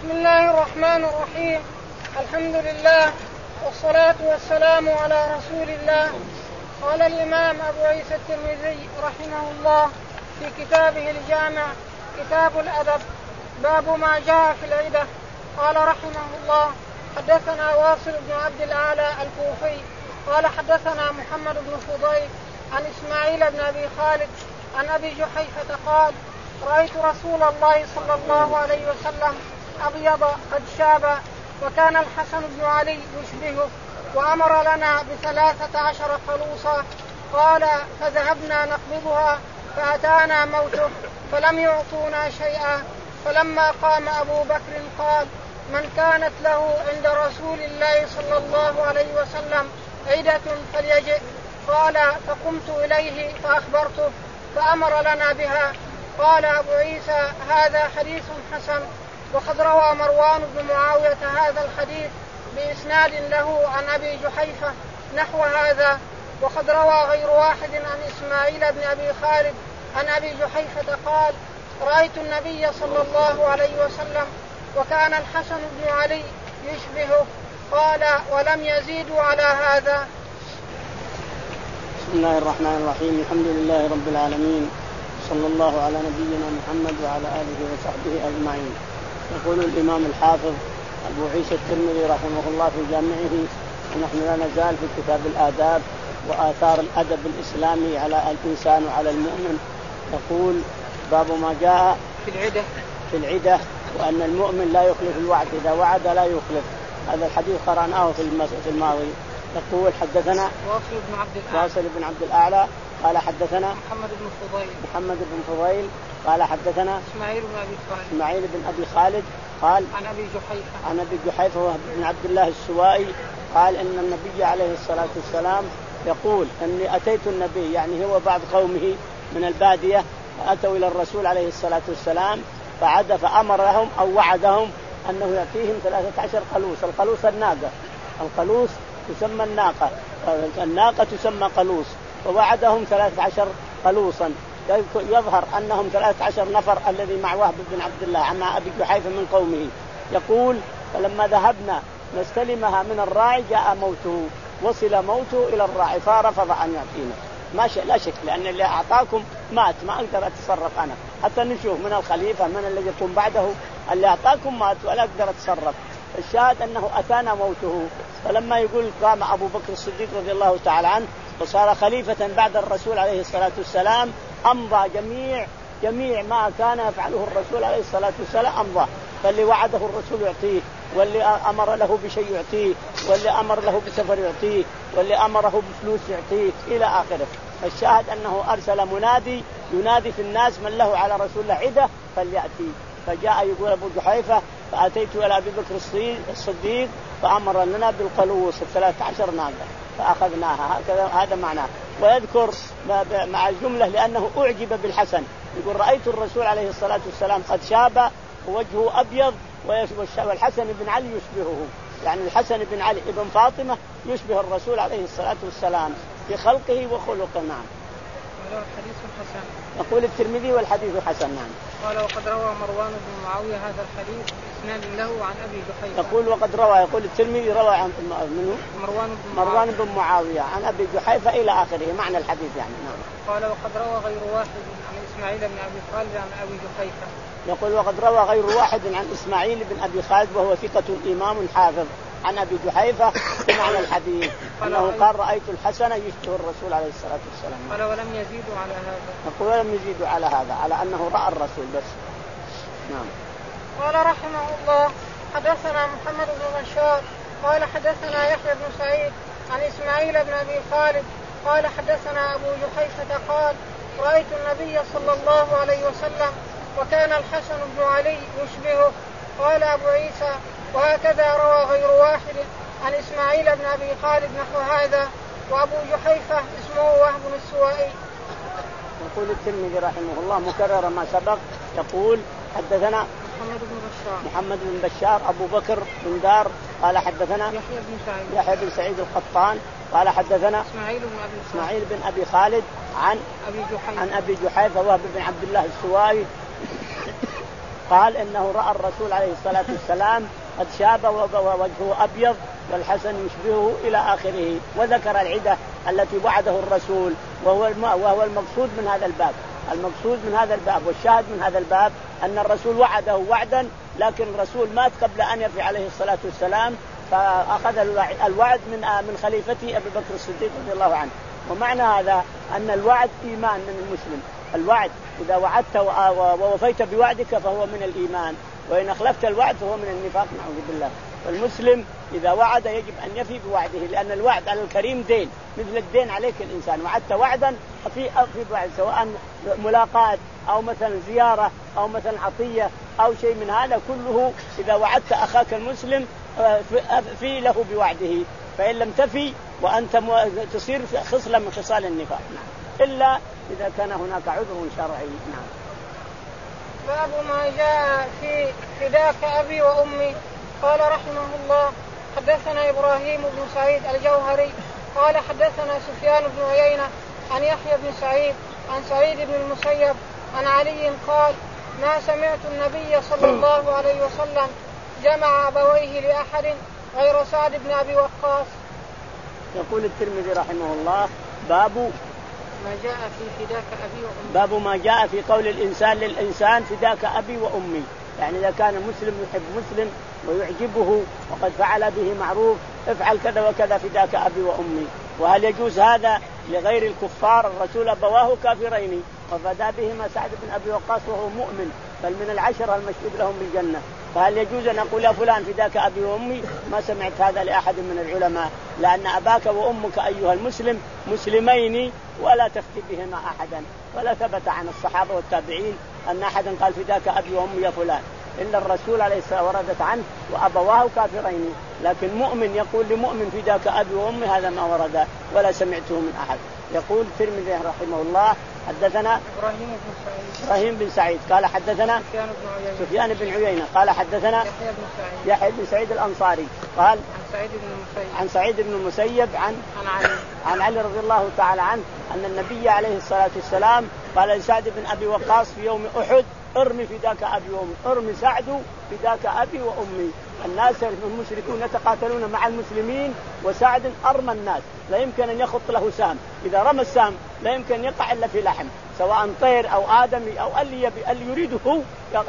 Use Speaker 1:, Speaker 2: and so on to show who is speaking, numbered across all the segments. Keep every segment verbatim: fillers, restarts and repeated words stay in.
Speaker 1: بسم الله الرحمن الرحيم. الحمد لله والصلاة والسلام على رسول الله. قال الإمام أبو عيسى الترمذي رحمه الله في كتابه الجامع كتاب الأدب باب ما جاء في العدة. قال رحمه الله حدثنا واصل بن عبد الأعلى الكوفي قال حدثنا محمد بن فضيل عن إسماعيل بن أبي خالد عن أبي جحيفة قال رأيت رسول الله صلى الله عليه وسلم أبيض قد شاب وكان الحسن بن علي يشبهه وأمر لنا بثلاثة عشر خلوصا. قال فذهبنا نقبضها فأتانا موته فلم يعطونا شيئا. فلما قام أبو بكر قال من كانت له عند رسول الله صلى الله عليه وسلم عدة فليجئ. قال فقمت إليه فأخبرته فأمر لنا بها. قال أبو عيسى هذا حديث حسن. وقد روى مروان بن معاوية هذا الحديث بإسناد له عن أبي جحيفة نحو هذا. وقد روى غير واحد عن إسماعيل بن أبي خالد عن أبي جحيفة قال رأيت النبي صلى الله عليه وسلم وكان الحسن بن علي يشبهه. قال ولم يزيدوا على هذا.
Speaker 2: بسم الله الرحمن الرحيم. الحمد لله رب العالمين صلى الله على نبينا محمد وعلى آله وصحبه أجمعين. يقول الإمام الحافظ أبو عيسى الترمذي رحمه الله في جامعه ونحن لا نزال في كتاب الآداب وآثار الأدب الإسلامي على الإنسان وعلى المؤمن. يقول باب ما جاء
Speaker 1: في العدة
Speaker 2: في العدة وأن المؤمن لا يخلف الوعد، إذا وعد لا يخلف. هذا الحديث قرأناه في الماضي. يقول حدثنا
Speaker 1: واصل بن عبد الأعلى
Speaker 2: واصل بن عبد الأعلى قال حدثنا
Speaker 1: محمد بن فضيل
Speaker 2: محمد بن فضيل قال حدثنا
Speaker 1: إسماعيل بن أبي خالد
Speaker 2: إسماعيل بن أبي خالد قال
Speaker 1: عن أبي جحيفة
Speaker 2: عن أبي جحيفة وهب بن عبد الله السوائي قال إن النبي عليه الصلاة والسلام يقول إني أتيت النبي، يعني هو بعض قومه من البادية أتوا إلى الرسول عليه الصلاة والسلام فعد فأمر لهم أو وعدهم أنه يأتيهم ثلاثة عشر قلوص. القلوص الناقة، القلوص تسمى الناقة، الناقة تسمى قلوص. ووعدهم ثلاثة عشر قلوصا. يظهر أنهم ثلاثة عشر نفر الذي مع وهب بن عبد الله مع أبي جحيفة من قومه. يقول فلما ذهبنا نستلمها من الراعي جاء موته، وصل موته إلى الراعي فرفض أن يعطينا. ما شيء لا شك، لأن اللي أعطاكم مات، ما أقدر أتصرف أنا. حتى نشوف من الخليفة من الذي يقوم بعده اللي أعطاكم مات ولا أقدر أتصرف. الشاهد أنه أتانا موته. فلما يقول قام أبو بكر الصديق رضي الله تعالى عنه وصار خليفة بعد الرسول عليه الصلاة والسلام، أمضى جميع جميع ما كان يفعله الرسول عليه الصلاة والسلام أمضى. فاللي وعده الرسول يعطيه، واللي أمر له بشيء يعطيه، واللي أمر له بسفر يعطيه، واللي أمره بفلوس يعطيه إلى آخره. الشاهد أنه أرسل منادي ينادي في الناس من له على رسول الله عدة فليأتي. فجاء يقول أبو جحيفة فأتيت إلى أبي بكر الصديق فأمر لنا بالقلوص الثلاث عشر ناقة فأخذناها. هكذا هذا معناه. ويذكر مع الجملة لأنه أعجب بالحسن. يقول رأيت الرسول عليه الصلاة والسلام قد شاب ووجهه أبيض والحسن بن علي يشبهه، يعني الحسن بن علي ابن فاطمة يشبه الرسول عليه الصلاة والسلام في خلقه وخلقه. نعم.
Speaker 1: حديث حسن.
Speaker 2: يقول الترمذي والحديث حسن. نعم.
Speaker 1: قال وقد روى مروان بن معاوية هذا الحديث إسناد له عن أبي جحيفة.
Speaker 2: يقول وقد روى، يقول الترمذي روى عن منه
Speaker 1: مروان بن
Speaker 2: مروان بن معاوية عن أبي جحيفة إلى آخره معنى الحديث يعني. نعم.
Speaker 1: قال وقد روى غير واحد عن إسماعيل بن أبي خالد عن أبي جحيفة.
Speaker 2: يقول وقد روى غير واحد عن إسماعيل بن أبي خالد وهو ثقة إمام حافظ عن أبي جحيفة بمعنى الحديث أنه قال رأيت الحسن يشبه الرسول عليه الصلاة والسلام.
Speaker 1: قال ولم يزيدوا على هذا.
Speaker 2: يقول ولم يزيدوا على هذا، على أنه رأى الرسول بس. نعم.
Speaker 1: قال رحمه الله حدثنا محمد بن بشار قال حدثنا يحيى بن سعيد عن إسماعيل بن أبي خالد قال حدثنا أبو جحيفة قال رأيت النبي صلى الله عليه وسلم وكان الحسن بن علي يشبهه. قال أبو عيسى وهكذا روى غير واحد عن إسماعيل بن أبي خالد نحو هذا. وأبو جحيفة اسمه وهب السوائي.
Speaker 2: يقول الترمذي رحمه الله مكرر ما سبق. يقول حدثنا
Speaker 1: محمد بن بشار
Speaker 2: محمد بن بشار أبو بكر بن دار قال حدثنا
Speaker 1: يحيى بن سعيد
Speaker 2: يحيى بن سعيد القطان قال حدثنا
Speaker 1: إسماعيل بن أبي
Speaker 2: إسماعيل بن أبي خالد عن
Speaker 1: أبي جحيفة
Speaker 2: عن أبي جحيفة وهب بن عبد الله السوائي قال إنه رأى الرسول عليه الصلاة والسلام قد شاب ووجهه أبيض والحسن يشبهه إلى آخره، وذكر العدة التي وعده الرسول، وهو وهو المقصود من هذا الباب. المقصود من هذا الباب والشاهد من هذا الباب أن الرسول وعده وعدا، لكن الرسول مات قبل أن يفي عليه الصلاة والسلام، فأخذ الوعد من من خليفته أبي بكر الصديق رضي الله عنه. ومعنى هذا أن الوعد إيمان من المسلم. الوعد إذا وعدت ووفيت بوعدك فهو من الإيمان، وإن أخلفت الوعد فهو من النفاق نعوذ بالله. والمسلم إذا وعد يجب أن يفي بوعده، لأن الوعد على الكريم دين مثل الدين عليك الإنسان. وعدت وعدا في في وعد، سواء ملاقاة أو مثلا زيارة أو مثلا عطية أو شيء من هذا كله، إذا وعدت أخاك المسلم في له بوعده، فإن لم تفي وأنت تصير خصلة من خصال النفاق، إلا إذا كان هناك عذر شرعي. نعم.
Speaker 1: باب ما جاء في فداك أبي وأمي. قال رحمه الله حدثنا إبراهيم بن سعيد الجوهري قال حدثنا سفيان بن عيينة عن يحيى بن سعيد عن سعيد بن المسيب عن علي قال ما سمعت النبي صلى الله عليه وسلم جمع أبويه لأحد غير سعد بن أبي وقاص.
Speaker 2: يقول الترمذي رحمه الله باب
Speaker 1: ما جاء في فداك أبي وأمي.
Speaker 2: باب ما جاء في قول الإنسان للإنسان فداك أبي وأمي، يعني إذا كان مسلم يحب مسلم ويعجبه وقد فعل به معروف افعل كذا وكذا فداك أبي وأمي. وهل يجوز هذا لغير الكفار؟ الرسول أبواه كافرين وفدى بهما سعد بن أبي وقاص وهو مؤمن بل من العشرة المشهود لهم بالجنة، فهل يجوز أن أقول يا فلان فداك أبي وأمي؟ ما سمعت هذا لأحد من العلماء، لأن أباك وأمك أيها المسلم مسلمين ولا تفتي بهما أحدا، ولا ثبت عن الصحابة والتابعين أن أحدا قال فداك أبي وأمي يا فلان، إلا الرسول عليه الصلاة والسلام وردت عنه وأبواه كافرين، لكن مؤمن يقول لمؤمن فداك أبي وأمي هذا ما ورد ولا سمعته من أحد. يقول الترمذي رحمه الله حدثنا
Speaker 1: إبراهيم بن سعيد
Speaker 2: إبراهيم بن سعيد قال حدثنا
Speaker 1: سفيان بن عيينة
Speaker 2: سفيان بن عيينة قال حدثنا
Speaker 1: يحيى بن سعيد
Speaker 2: يحيى بن سعيد الأنصاري قال
Speaker 1: عن سعيد بن المسيب
Speaker 2: عن سعيد بن المسيب عن
Speaker 1: عن علي
Speaker 2: عن علي رضي الله تعالى عنه أن النبي عليه الصلاة والسلام قال لسعد بن أبي وقاص في يوم أحد ارمي فداك أبي وأمي، ارمي سعد فداك أبي وأمي. الناس المشركون يتقاتلون مع المسلمين وسعد أرمى الناس، لا يمكن أن يخط له سهم، إذا رمى السهم لا يمكن أن يقع إلا في لحم، سواء طير أو آدمي أو اللي, يبي اللي يريده هو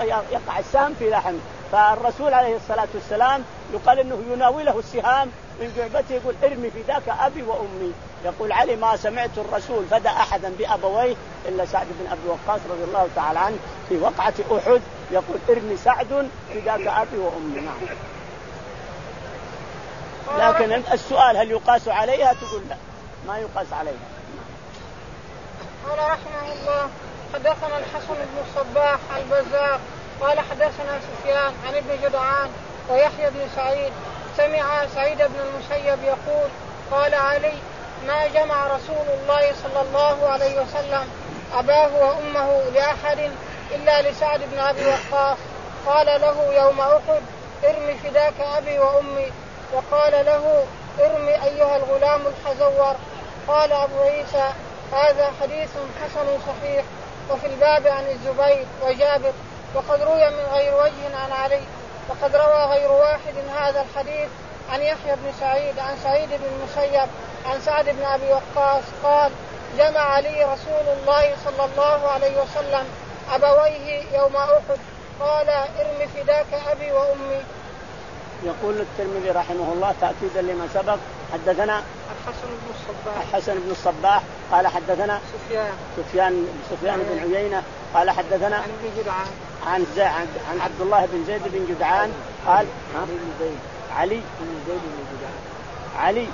Speaker 2: يقع السهم في لحم. فالرسول عليه الصلاة والسلام يقال إنه يناوله السهام من جعبته يقول ارمي فداك أبي وأمي. يقول علي ما سمعت الرسول فدى أحدا بأبويه إلا سعد بن أبي وقاص رضي الله تعالى عنه في وقعة أحد، يقول ارمي سعد فداك أبي وأمي. نعم. لكن السؤال هل يقاس عليها؟ تقول لا ما يقاس عليها.
Speaker 1: قال رحمه الله حدثنا الحسن بن الصباح البزار قال حدثنا سفيان عن ابن جدعان ويحيى بن سعيد سمع سعيد بن المسيب يقول قال علي ما جمع رسول الله صلى الله عليه وسلم أباه وأمه لأحد إلا لسعد بن أبي وقاص. قال له يوم أحد ارمي فداك أبي وأمي، وقال له ارمي أيها الغلام الحزور. قال أبو عيسى هذا حديث حسن صحيح. وفي الباب عن الزبير وجابر وقد روي من غير وجه عن علي، وقد روى غير واحد هذا الحديث عن يحيى بن سعيد عن سعيد بن المسيب عن سعد بن أبي وقاص قال جمع علي رسول الله صلى الله عليه وسلم أبويه يوم أحد قال ارمي فداك أبي وأمي.
Speaker 2: يقول الترمذي رحمه الله تأكيدا لما سبق حدثنا
Speaker 1: الحسن بن الصباح
Speaker 2: الحسن بن الصباح قال حدثنا
Speaker 1: سفيان
Speaker 2: سفيان سفيان بن عيينة قال حدثنا
Speaker 1: عن ابن جدعان
Speaker 2: عن عن, عن عبد الله بن زيد بن جدعان قال علي بن زيد بن جدعان علي.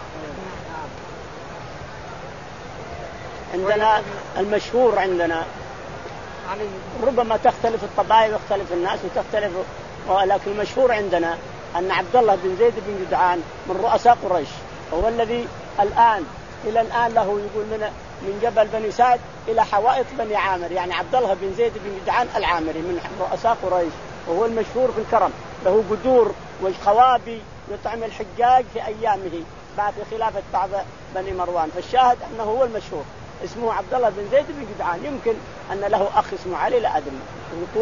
Speaker 2: عندنا المشهور عندنا
Speaker 1: علي.
Speaker 2: ربما تختلف الطبائع ويختلف الناس وتختلف، ولكن المشهور عندنا أن عبد الله بن زيد بن جدعان من رؤساء قريش، هو الذي الآن إلى الآن له يقول من من جبل بني سعد إلى حوائط بني عامر، يعني عبد الله بن زيد بن جدعان العامري من رؤساء قريش، وهو المشهور في الكرم، له قدور والخوابي يطعم الحجاج في أيامه بعد خلافة بعض بني مروان. فالشاهد أنه هو المشهور اسمه عبد الله بن زيد بن جدعان. يمكن أن له أخ اسمه علي لا أدري. يقول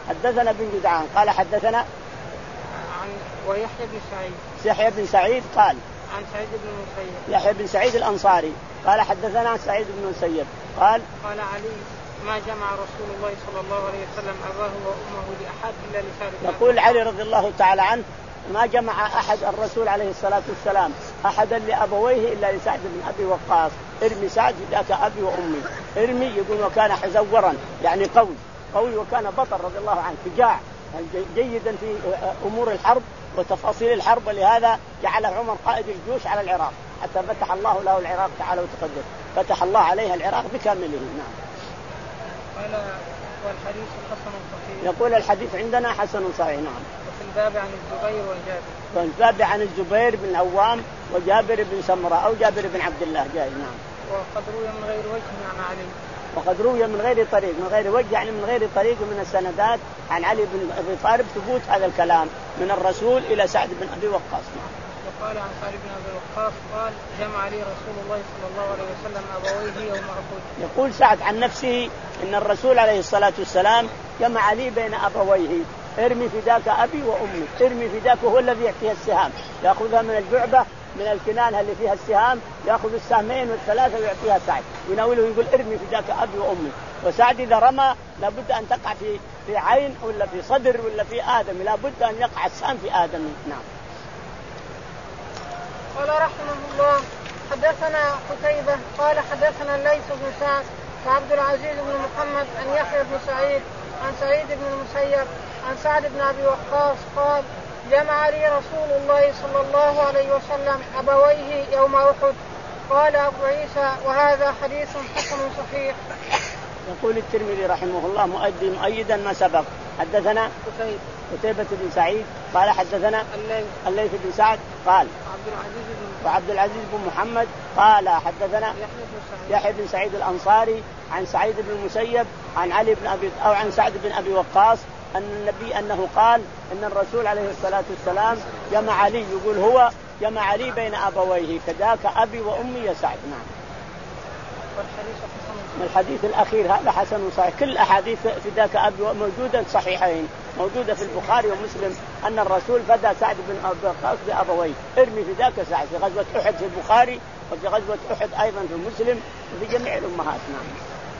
Speaker 2: حدثنا بن جدعان قال حدثنا
Speaker 1: عن ويحيى بن سعيد
Speaker 2: يحيى بن سعيد قال
Speaker 1: عن سعيد بن المسيب
Speaker 2: يحيى بن سعيد الأنصاري قال حدثنا سعيد بن المسيب قال
Speaker 1: قال علي ما جمع رسول الله صلى الله عليه وسلم أباه وأمه لأحد إلا لسعد.
Speaker 2: يقول علي رضي الله تعالى عنه ما جمع أحد الرسول عليه الصلاة والسلام أحدا لأبويه إلا لسعد بن أبي وقاص. ارمي سعد ذاك أبي وأمي. ارمي يقول وكان حزورا يعني قوي قوي وكان بطل رضي الله عنه شجاع جيدا في أمور الحرب وتفاصيل الحرب، ولهذا جعل عمر قائد الجيوش على العراق حتى فتح الله له العراق تعالى وتقدم، فتح الله عليها العراق بكامله. نعم.
Speaker 1: قال والحديث حسن صحيح.
Speaker 2: يقول الحديث عندنا حسن صحيح. نعم.
Speaker 1: وفي الباب عن الزبير وجابر.
Speaker 2: وفي الباب عن الزبير بن العوام وجابر بن سمرة أو جابر بن عبد الله جاي. نعم.
Speaker 1: وقد روي من غير وجه عن علي.
Speaker 2: وقد روي من غير طريق من غير وجه يعني من غير طريق من السندات عن علي بن أبي طالب ثبوت هذا الكلام من الرسول إلى سعد بن أبي وقاص.
Speaker 1: وقال عن سعد بن أبي وقاص قال جمع لي رسول الله صلى الله عليه وسلم أبويه يوم أحد.
Speaker 2: يقول سعد عن نفسه إن الرسول عليه الصلاة والسلام جمع لي بين أبويه. ارمي فداك أبي وأمي. ارمي فداك هو الذي يأتيها السهام يأخذها من الجعبة من الكنانة اللي فيها السهام يأخذ السهمين والثلاثة ويعطيها سعد ويناوله يقول ارمي فداك أبي وأمي. وسعد إذا رمى لابد أن تقع في في عين ولا في صدر ولا في آدم، لابد أن يقع السهم في آدم. نعم.
Speaker 1: قال رحمه الله حدثنا قتيبة قال حدثنا الليث بن سعد وعبد العزيز بن محمد عن يحيى بن سعيد عن سعيد بن المسيب عن سعد بن أبي وقاص قال جمع لي رسول الله صلى الله عليه وسلم أبويه يوم أحد. قال أبو عيسى وهذا حديث حسن صحيح.
Speaker 2: يقول الترمذي رحمه الله مؤدي مؤيدا ما سبق. حدثنا
Speaker 1: قتيبة
Speaker 2: قتيبة بن سعيد قال حدثنا
Speaker 1: الليث
Speaker 2: الليث بن سعد قال
Speaker 1: عبد العزيز بن
Speaker 2: وعبد العزيز بن محمد قال حدثنا يحيى بن سعيد الأنصاري عن سعيد بن المسيب عن علي بن أبي أو عن سعد بن أبي وقاص أن النبي أنه قال إن الرسول عليه الصلاة والسلام جمع لي يقول هو جمع لي بين أبويه فداك أبي وأمي يا سعد. نعم. الحديث الأخير هذا حسن صحيح. كل أحاديث فداك أبي موجودة صحيحين موجودة في البخاري ومسلم أن الرسول فدى سعد بن أبي وقاص بأبويه. ارمي فداك سعد في غزوة أحد في البخاري وفي غزوة أحد أيضا في مسلم وفي جميع الأمهات. نعم.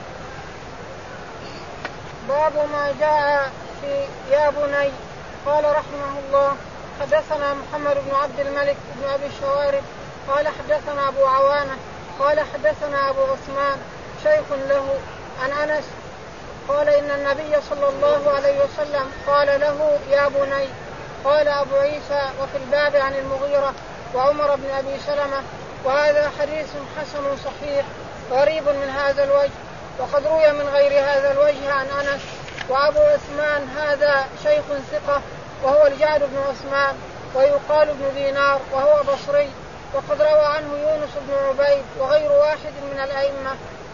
Speaker 1: باب ما جاء في يا بني. قال رحمه الله حدثنا محمد بن عبد الملك بن أبي الشوارب قال حدثنا أبو عوانة قال حدثنا أبو عثمان شيخ له عن أنس قال إن النبي صلى الله عليه وسلم قال له يا بني. قال أبو عيسى وفي الباب عن المغيرة وعمر بن أبي سلمة وهذا حديث حسن صحيح غريب من هذا الوجه وقد روي من غير هذا الوجه عن أنس. وأبو عثمان هذا شيخ ثقة وهو الجعد بن عثمان ويقال ابن دينار وهو بصري وقد روى عنه يونس بن عبيد وغير واحد من الأئمة.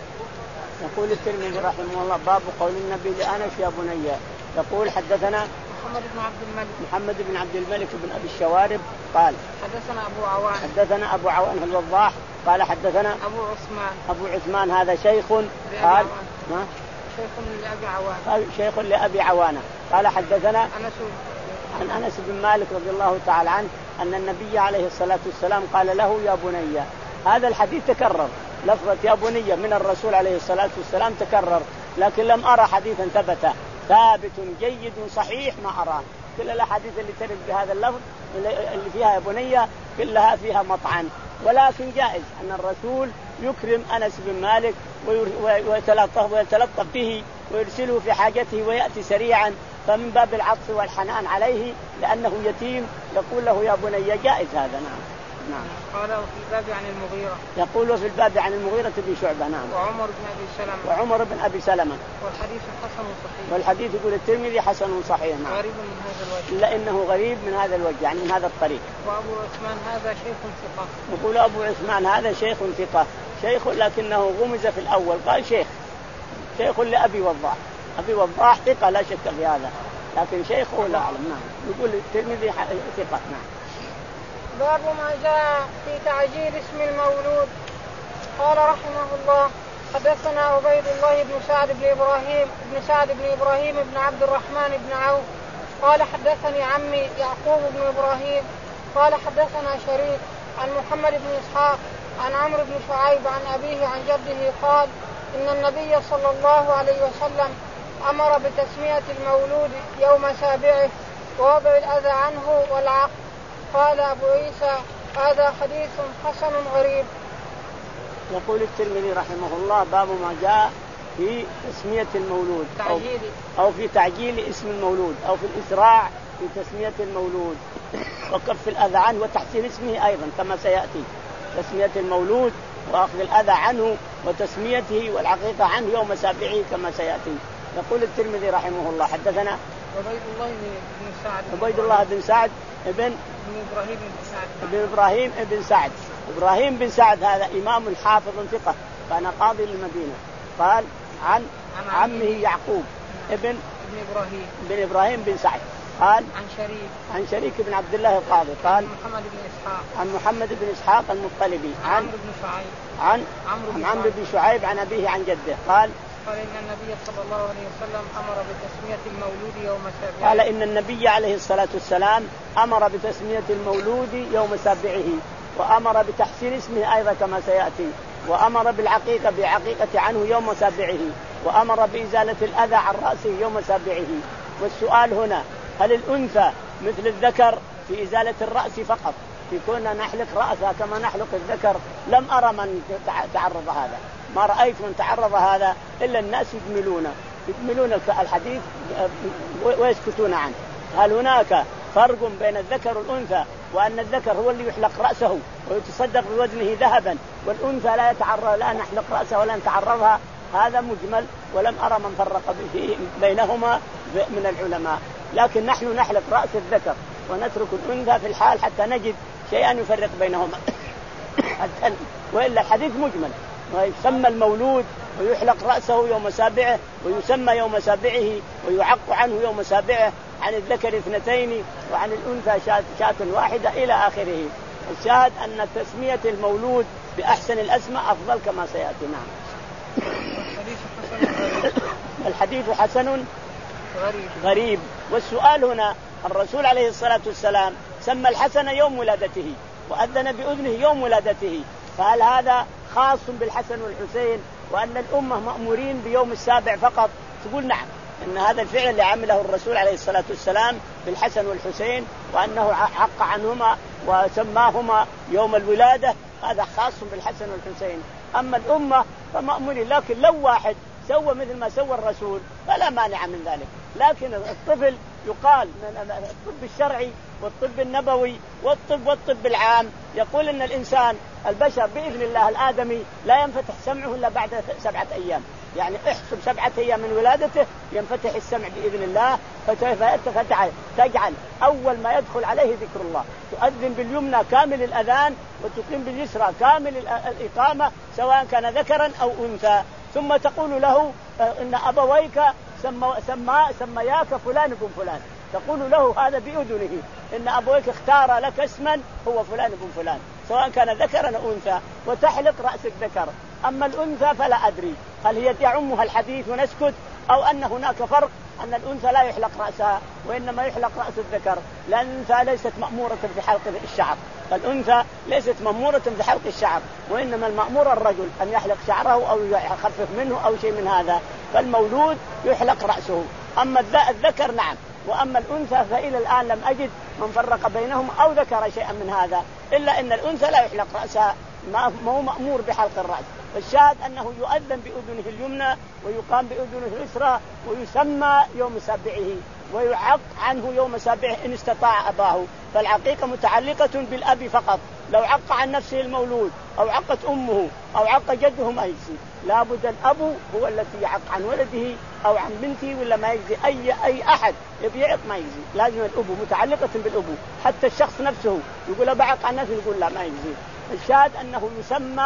Speaker 2: يقول الترمذي رحمه الله باب قول النبي لأنس يا بني. يقول حدثنا
Speaker 1: محمد بن عبد الملك
Speaker 2: محمد بن عبد الملك بن أبي الشوارب قال
Speaker 1: حدثنا أبو عوان
Speaker 2: حدثنا أبو عوان الوضاح قال حدثنا
Speaker 1: أبو عثمان
Speaker 2: أبو عثمان هذا شيخ قال
Speaker 1: ما شيخ لأبي عوان
Speaker 2: شيخ لأبي عوانة قال حدثنا
Speaker 1: أنس
Speaker 2: عن أنس بن مالك رضي الله تعالى عنه أن النبي عليه الصلاة والسلام قال له يا بني. هذا الحديث تكرر لفظة يا بني من الرسول عليه الصلاة والسلام تكرر لكن لم أرى حديثا ثبت ثابت جيد صحيح ما أراه. كل الأحاديث اللي ترد بهذا اللفظ اللي فيها يا بني كلها فيها مطعن ولكن جائز أن الرسول يكرم أنس بن مالك ويتلطف ويتلطف به ويرسله في حاجته ويأتي سريعا فمن باب العطف والحنان عليه لأنه يتيم يقول له يا بني جائز هذا. نعم. نعم.
Speaker 1: قال في الباب عن المغيرة
Speaker 2: يقول في الباب عن المغيرة بن شعبة. نعم.
Speaker 1: وعمر بن أبي سلمة
Speaker 2: وعمر بن أبي سلمة
Speaker 1: والحديث حسن صحيح.
Speaker 2: والحديث يقول الترمذي حسن صحيح. نعم.
Speaker 1: غريب من هذا الوجه
Speaker 2: إلا إنه غريب من هذا الوجه يعني من هذا الطريق.
Speaker 1: وأبو عثمان هذا شيخ ثقة.
Speaker 2: يقول أبو عثمان هذا شيخ ثقة شيخ لكنه غمز في الأول قال شيخ شيخ لأبي وضاح. أبي وضاح ثقة لا شك في هذا لكن شيخ لا أعلم. نعم. يقول الترمذي ثقة. نعم.
Speaker 1: باب ما جاء في تعجيل اسم المولود. قال رحمه الله حدثنا عبيد الله بن سعد بن إبراهيم بن سعد بن إبراهيم بن عبد الرحمن بن عوف قال حدثني عمي يعقوب بن إبراهيم قال حدثنا شريك عن محمد بن إسحاق عن عمرو بن شعيب عن أبيه عن جده قال إن النبي صلى الله عليه وسلم أمر بتسمية المولود يوم سابعه ووضع الأذى عنه والعق. قال أبو عيسى هذا حديث حسن غريب.
Speaker 2: يقول الترمذي رحمه الله باب ما جاء في تسمية المولود أو, أو في تعجيل اسم المولود أو في الإسراع في تسمية المولود وكف الأذى عنه وتحسين اسمه أيضا كما سيأتي. تسمية المولود وأخذ الأذى عنه وتسميته والعقيقة عنه يوم سابعه كما سيأتي. يقول الترمذي رحمه الله حدثنا
Speaker 1: عبيد الله بن سعد
Speaker 2: عبيد الله بن سعد ابن
Speaker 1: إبراهيم بن سعد
Speaker 2: ابن إبراهيم بن سعد إبراهيم بن سعد هذا إمام حافظ ثقة كان قاضي للمدينة. قال عن عمه يعقوب ابن
Speaker 1: ابن إبراهيم
Speaker 2: بن إبراهيم بن سعد قال
Speaker 1: عن شريك
Speaker 2: عن شريك بن عبد الله القاضي قال
Speaker 1: محمد بن إسحاق
Speaker 2: عن محمد بن إسحاق المطلبي عن
Speaker 1: عمرو بن شعيب
Speaker 2: عن
Speaker 1: عمرو
Speaker 2: عمرو بن شعيب عن أبيه عن جده قال
Speaker 1: قال إن النبي صلى الله عليه وسلم أمر بتسمية المولود يوم سابعه
Speaker 2: قال إن النبي عليه الصلاة والسلام أمر بتسمية المولود يوم سابعه وأمر بتحسين اسمه أيضا كما سيأتي وأمر بالعقيقة بعقيقة عنه يوم سابعه وأمر بإزالة الأذى عن رأسه يوم سابعه. والسؤال هنا هل الأنثى مثل الذكر في إزالة الرأس فقط في كنا نحلق رأسها كما نحلق الذكر؟ لم أرى من تعرض هذا ما رأيت من تعرض هذا إلا الناس يجملون يجملون الحديث ويسكتون عنه. هل هناك فرق بين الذكر والأنثى وأن الذكر هو اللي يحلق رأسه ويتصدق بوزنه ذهبا والأنثى لا يتعرض لا نحلق رأسها ولا نتعرضها؟ هذا مجمل ولم أرى من فرق بينهما من العلماء. لكن نحن نحلق رأس الذكر ونترك الأنثى في الحال حتى نجد شيئا يفرق بينهما حتى وإلا الحديث مجمل. ويسمى المولود ويحلق رأسه يوم سابعه ويسمى يوم سابعه ويعق عنه يوم سابعه عن الذكر اثنتين وعن الأنثى شاة واحدة إلى آخره. الشاهد أن تسمية المولود بأحسن الأسماء أفضل كما سيأتي. نعم. الحديث حسن
Speaker 1: غريب.
Speaker 2: غريب. والسؤال هنا الرسول عليه الصلاة والسلام سمى الحسن يوم ولادته وأذن بأذنه يوم ولادته فهل هذا خاص بالحسن والحسين وأن الأمة مأمورين بيوم السابع فقط؟ تقول نعم إن هذا الفعل اللي عمله الرسول عليه الصلاة والسلام بالحسن والحسين وأنه حق عنهما وسماهما يوم الولادة هذا خاص بالحسن والحسين. أما الأمة فمأمورين. لكن لو واحد سوى مثل ما سوى الرسول فلا مانع من ذلك. لكن الطفل يقال من الطب الشرعي والطب النبوي والطب والطب العام يقول إن الإنسان البشر بإذن الله الآدمي لا ينفتح سمعه إلا بعد سبعة أيام. يعني احسب سبعة أيام من ولادته ينفتح السمع بإذن الله فتفتح تجعل أول ما يدخل عليه ذكر الله تؤذن باليمنى كامل الأذان وتقيم باليسرى كامل الإقامة سواء كان ذكرا أو أنثى ثم تقول له إن أبويك سما سما سمياك فلان بن فلان تقول له هذا بأذنه إن أبويك اختار لك اسما هو فلان بن فلان سواء كان ذكرا أو أنثى وتحلق رأس الذكر. أما الأنثى فلا أدري هل هي يعمها الحديث ونسكت أو أن هناك فرق أن الأنثى لا يحلق رأسها وإنما يحلق رأس الذكر لأن الأنثى ليست مأمورة في حلق الشعر. الأنثى ليست مأمورة في حلق الشعر وإنما المأمور الرجل أن يحلق شعره أو يخفف منه أو شيء من هذا. فالمولود يحلق رأسه. أما الذكر نعم. وأما الأنثى فإلى الآن لم أجد من فرق بينهم أو ذكر شيئا من هذا إلا أن الأنثى لا يحلق رأسها ما هو مأمور بحلق الرأس. الشاهد أنه يؤذن بأذنه اليمنى ويقام بأذنه اليسرى ويسمى يوم سابعه ويعق عنه يوم سابعه إن استطاع أباه. فالعقيقة متعلقة بالأب فقط. لو عق عن نفسه المولود أو عقت أمه أو عق جده ما يجزي. لابد الأب هو الذي يعق عن ولده أو عن بنته ولا ما يجزي. أي أي أحد يبيعق ما يجزي. لازم الأب متعلقة بالأب. حتى الشخص نفسه يقول بعق عن نفسه يقول لا ما يجزي. الشاهد أنه يسمى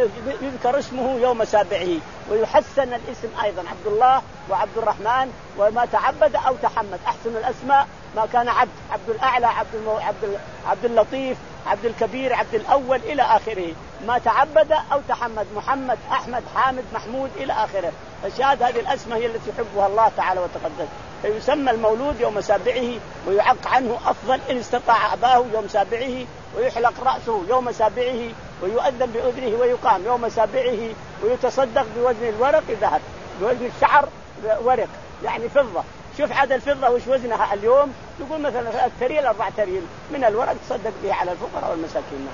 Speaker 2: يذكر اسمه يوم سابعه ويحسن الاسم أيضا عبد الله وعبد الرحمن وما تعبد أو تحمد أحسن الأسماء ما كان عبد، عبد الأعلى، عبد المو... عبد عبد اللطيف، عبد الكبير، عبد الأول إلى آخره، ما تعبد أو تحمد، محمد، أحمد، حامد، محمود إلى آخره. فشهادة هذه الأسماء هي التي يحبها الله تعالى وتقدس. فيسمى المولود يوم سابعه ويعق عنه أفضل إن استطاع أباه يوم سابعه، ويحلق رأسه يوم سابعه، ويؤذن بأذنه ويقام يوم سابعه، ويتصدق بوزن الورق ذهب، بوزن الشعر ورق يعني فضة. شوف عاد الفضة وش وزنها اليوم، يقول مثلا ثلاث تريل أربع تريل من الورق تصدق به على الفقراء والمساكين.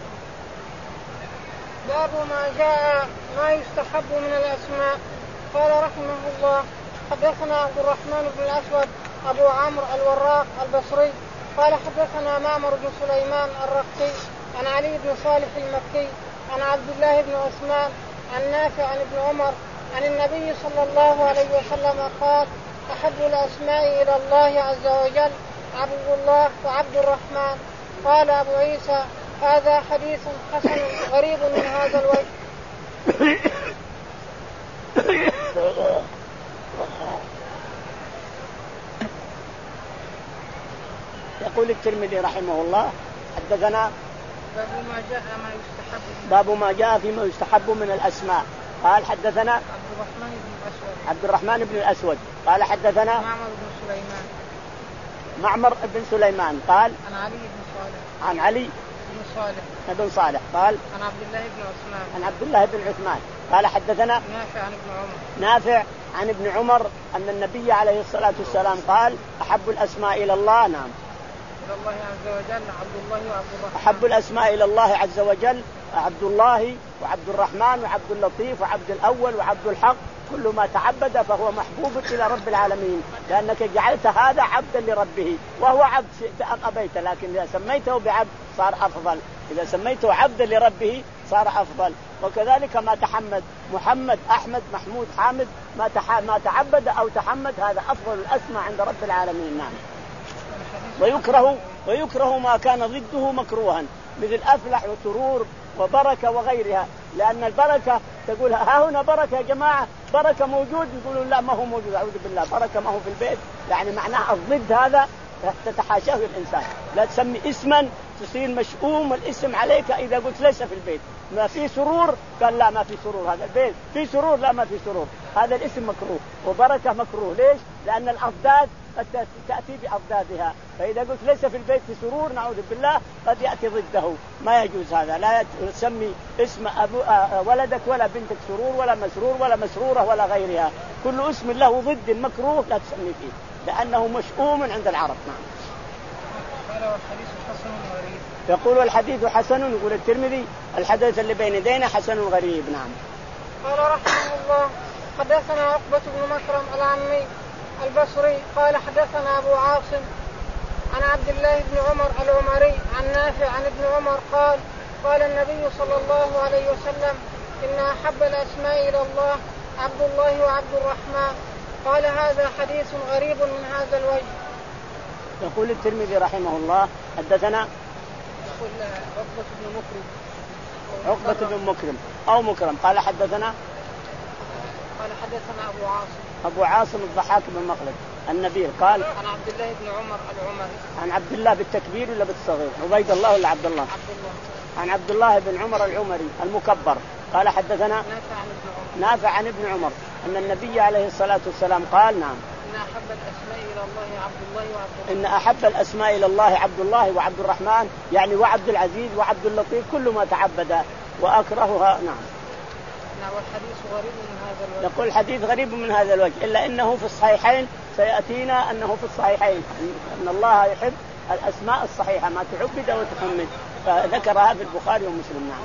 Speaker 1: باب ما جاء ما يستحب من الأسماء. قال رحمه الله حدثنا عبد الرحمن بن الأسود أبو عمرو الوراق البصري قال حدثنا معمر بن سليمان الرقي عن علي بن صالح المكي عن عبد الله بن عثمان عن نافع عن ابن عمر عن النبي صلى الله عليه وسلم قال أحب الأسماء إلى الله عز وجل عبد الله وعبد الرحمن. قال أبو عيسى هذا حديث حسن غريب من هذا الوجه.
Speaker 2: يقول الترمذي رحمه الله حدثنا
Speaker 1: باب ما جاء ما يستحب
Speaker 2: باب ما جاء فيما يستحب من الأسماء. قال حدثنا
Speaker 1: عبد الرحمن بن الأسود
Speaker 2: عبد الرحمن بن الأسود قال حدثنا
Speaker 1: معمر بن سليمان
Speaker 2: معمر بن سليمان قال
Speaker 1: عن علي بن صالح
Speaker 2: عن علي
Speaker 1: بن صالح
Speaker 2: بن صالح قال
Speaker 1: عن عبد الله بن عثمان
Speaker 2: عن عبد الله بن عثمان قال حدثنا
Speaker 1: نافع عن ابن عمر
Speaker 2: نافع عن ابن عمر أن النبي عليه الصلاة والسلام قال أحب الأسماء إلى الله نعم
Speaker 1: إلى الله عز وجل عبد الله وعبد الرحمن.
Speaker 2: أحب الأسماء إلى الله عز وجل عبد الله وعبد الرحمن وعبد اللطيف وعبد الأول وعبد الحق، كل ما تعبد فهو محبوب إلى رب العالمين، لأنك جعلت هذا عبدا لربه، وهو عبد شئت أم أبيت، لكن إذا سميته بعبد صار أفضل، إذا سميته عبدا لربه صار أفضل. وكذلك ما تحمد محمد أحمد محمود حامد ما ما تعبد أو تحمد هذا أفضل الأسماء عند رب العالمين. نعم. ويكره ويكره ما كان ضده مكروها مثل أفلح وسرور وبركة وغيرها، لأن البركة تقول ها هنا بركة يا جماعة، بركة موجود، يقولون لا ما هو موجود، أعوذ بالله، بركة ما هو في البيت، يعني معناها الضد هذا تتحاشاه الإنسان. لا تسمي اسما تصير مشؤوم الاسم عليك إذا قلت ليس في البيت. ما في سرور قال لا ما في سرور هذا البيت، في سرور لا ما في سرور، هذا الاسم مكروه. وبركة مكروه، ليش؟ لأن الأضداد تأتي بأضدادها، فإذا قلت ليس في البيت في سرور نعوذ بالله قد يأتي ضده، ما يجوز هذا. لا تسمي اسم أبو ولدك ولا بنتك سرور ولا مسرور ولا مسرورة ولا غيرها، كل اسم له ضد مكروه لا تسمي فيه لأنه مشؤوم عند العرب. نعم.
Speaker 1: قال والحديث حسن غريب.
Speaker 2: يقول الحديث حسن، يقول الترمذي الحديث اللي بين يدينا حسن غريب. نعم.
Speaker 1: قال رحمه الله حدثنا عقبة بن مكرم العمي البصري قال حدثنا أبو عاصم عن عبد الله بن عمر العمري عن نافع عن ابن عمر قال قال النبي صلى الله عليه وسلم إن أحب الأسماء إلى الله عبد الله وعبد الرحمن. قال هذا حديث غريب من هذا الوجه.
Speaker 2: يقول الترمذي رحمه الله حدثنا
Speaker 1: يقول عقبة بن مكرم
Speaker 2: عقبة بن مكرم أو مكرم قال حدثنا
Speaker 1: قال حدثنا أبو عاصم
Speaker 2: أبو عاصم الضحاك بن مخلد النبيل قال
Speaker 1: عن عبد الله بن عمر العمري
Speaker 2: عن عبد الله بالتكبير ولا بالصغير؟ عبيد الله ولا عبد الله؟
Speaker 1: عبد الله.
Speaker 2: عن عبد الله بن عمر العمري المكبر قال حدثنا
Speaker 1: نافع عن ابن عمر
Speaker 2: نافع عن ابن عمر أن النبي عليه الصلاة والسلام قال نعم
Speaker 1: إن أحب الأسماء إلى الله عبد الله وعبد الرحمن.
Speaker 2: إن أحب الأسماء إلى الله عبد الله وعبد الرحمن، يعني وعبد العزيز وعبد اللطيف كل ما تعبد، وأكرهها. نعم.
Speaker 1: والحديث غريب من هذا الوجه.
Speaker 2: يقول الحديث غريب من هذا الوجه، إلا إنه في الصحيحين، سيأتينا أنه في الصحيحين أن الله يحب الأسماء الصحيحة ما تعبد وتحمد، فذكرها في البخاري ومسلم. نعم.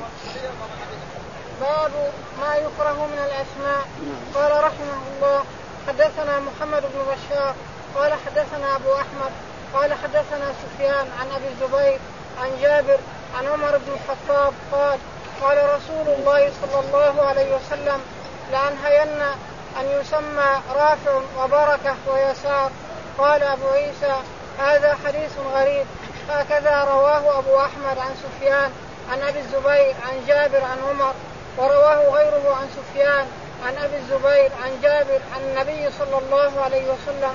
Speaker 1: باب ما يكره من الأسماء. قال رحمه الله حدثنا محمد بن بشار قال حدثنا أبو أحمد قال حدثنا سفيان عن أبي الزبير عن جابر عن عمر بن الخطاب قال قال رسول الله صلى الله عليه وسلم لأنهين أن يسمى رافع وبركة ويسار. قال أبو عيسى هذا حديث غريب. هكذا رواه أبو أحمد عن سفيان عن أبي الزبير عن جابر عن عمر، ورواه غيره عن سفيان عن أبي الزبير عن جابر عن النبي صلى الله عليه وسلم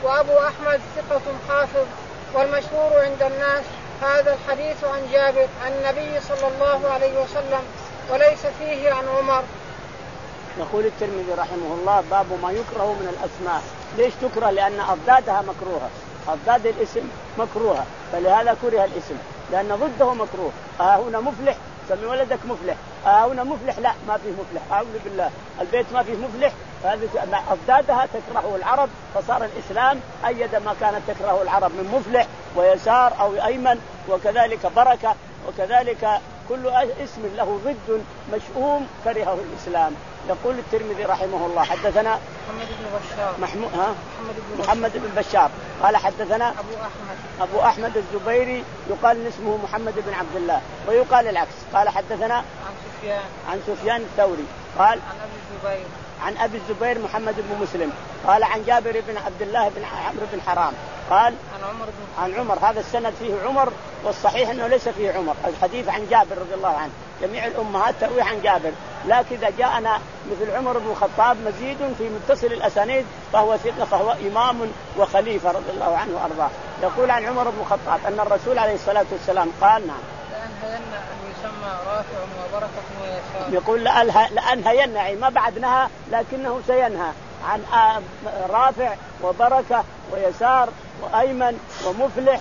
Speaker 1: وأبو أحمد ثقة حافظ. والمشهور عند الناس هذا الحديث عن جابر عن النبي صلى الله عليه وسلم وليس فيه عن عمر.
Speaker 2: يقول الترمذي رحمه الله باب ما يكره من الأسماء. ليش تكره؟ لأن أضدادها مكروهة، أضداد الاسم مكروهة، فلهذا كره الاسم لأن ضده مكروه. آه هنا مفلح سمي ولدك مفلح، آه هنا مفلح لا ما فيه مفلح، أعوذ بالله البيت ما فيه مفلح، فهذه أضدادها تكره العرب، فصار الإسلام أيد ما كانت تكره العرب من مفلح ويسار أو أيمن، وكذلك بركة، وكذلك كل اسم له ضد مشؤوم كرهه الإسلام. يقول الترمذي رحمه الله حدثنا
Speaker 1: محمد بن بشار
Speaker 2: محمود ها
Speaker 1: محمد بن,
Speaker 2: محمد بن بشار قال حدثنا
Speaker 1: أبو أحمد
Speaker 2: أبو أحمد الزبيري يقال اسمه محمد بن عبد الله ويقال العكس. قال حدثنا
Speaker 1: عن سفيان
Speaker 2: عن سفيان الثوري قال
Speaker 1: عن أبي الزبير
Speaker 2: عن أبي الزبير محمد بن مسلم قال عن جابر بن عبد الله بن عمرو بن حرام قال
Speaker 1: عن عمر بن
Speaker 2: عن عمر. هذا السند فيه عمر، والصحيح أنه ليس فيه عمر. الحديث عن جابر رضي الله عنه، جميع الأمهات تروي عن جابر، لكن إذا جاءنا مثل عمر بن الخطاب مزيد في متصل الأسانيد فهو ثقة، فهو إمام وخليفة رضي الله عنه وأرضاه. يقول عن عمر بن الخطاب أن الرسول عليه الصلاة والسلام قال نعم
Speaker 1: لأنهين أن يسمى رافع وبركة ويسار.
Speaker 2: يقول لأنهين يعني ما بعدنها لكنه سينهى عن رافع وبركة ويسار وأيمن ومفلح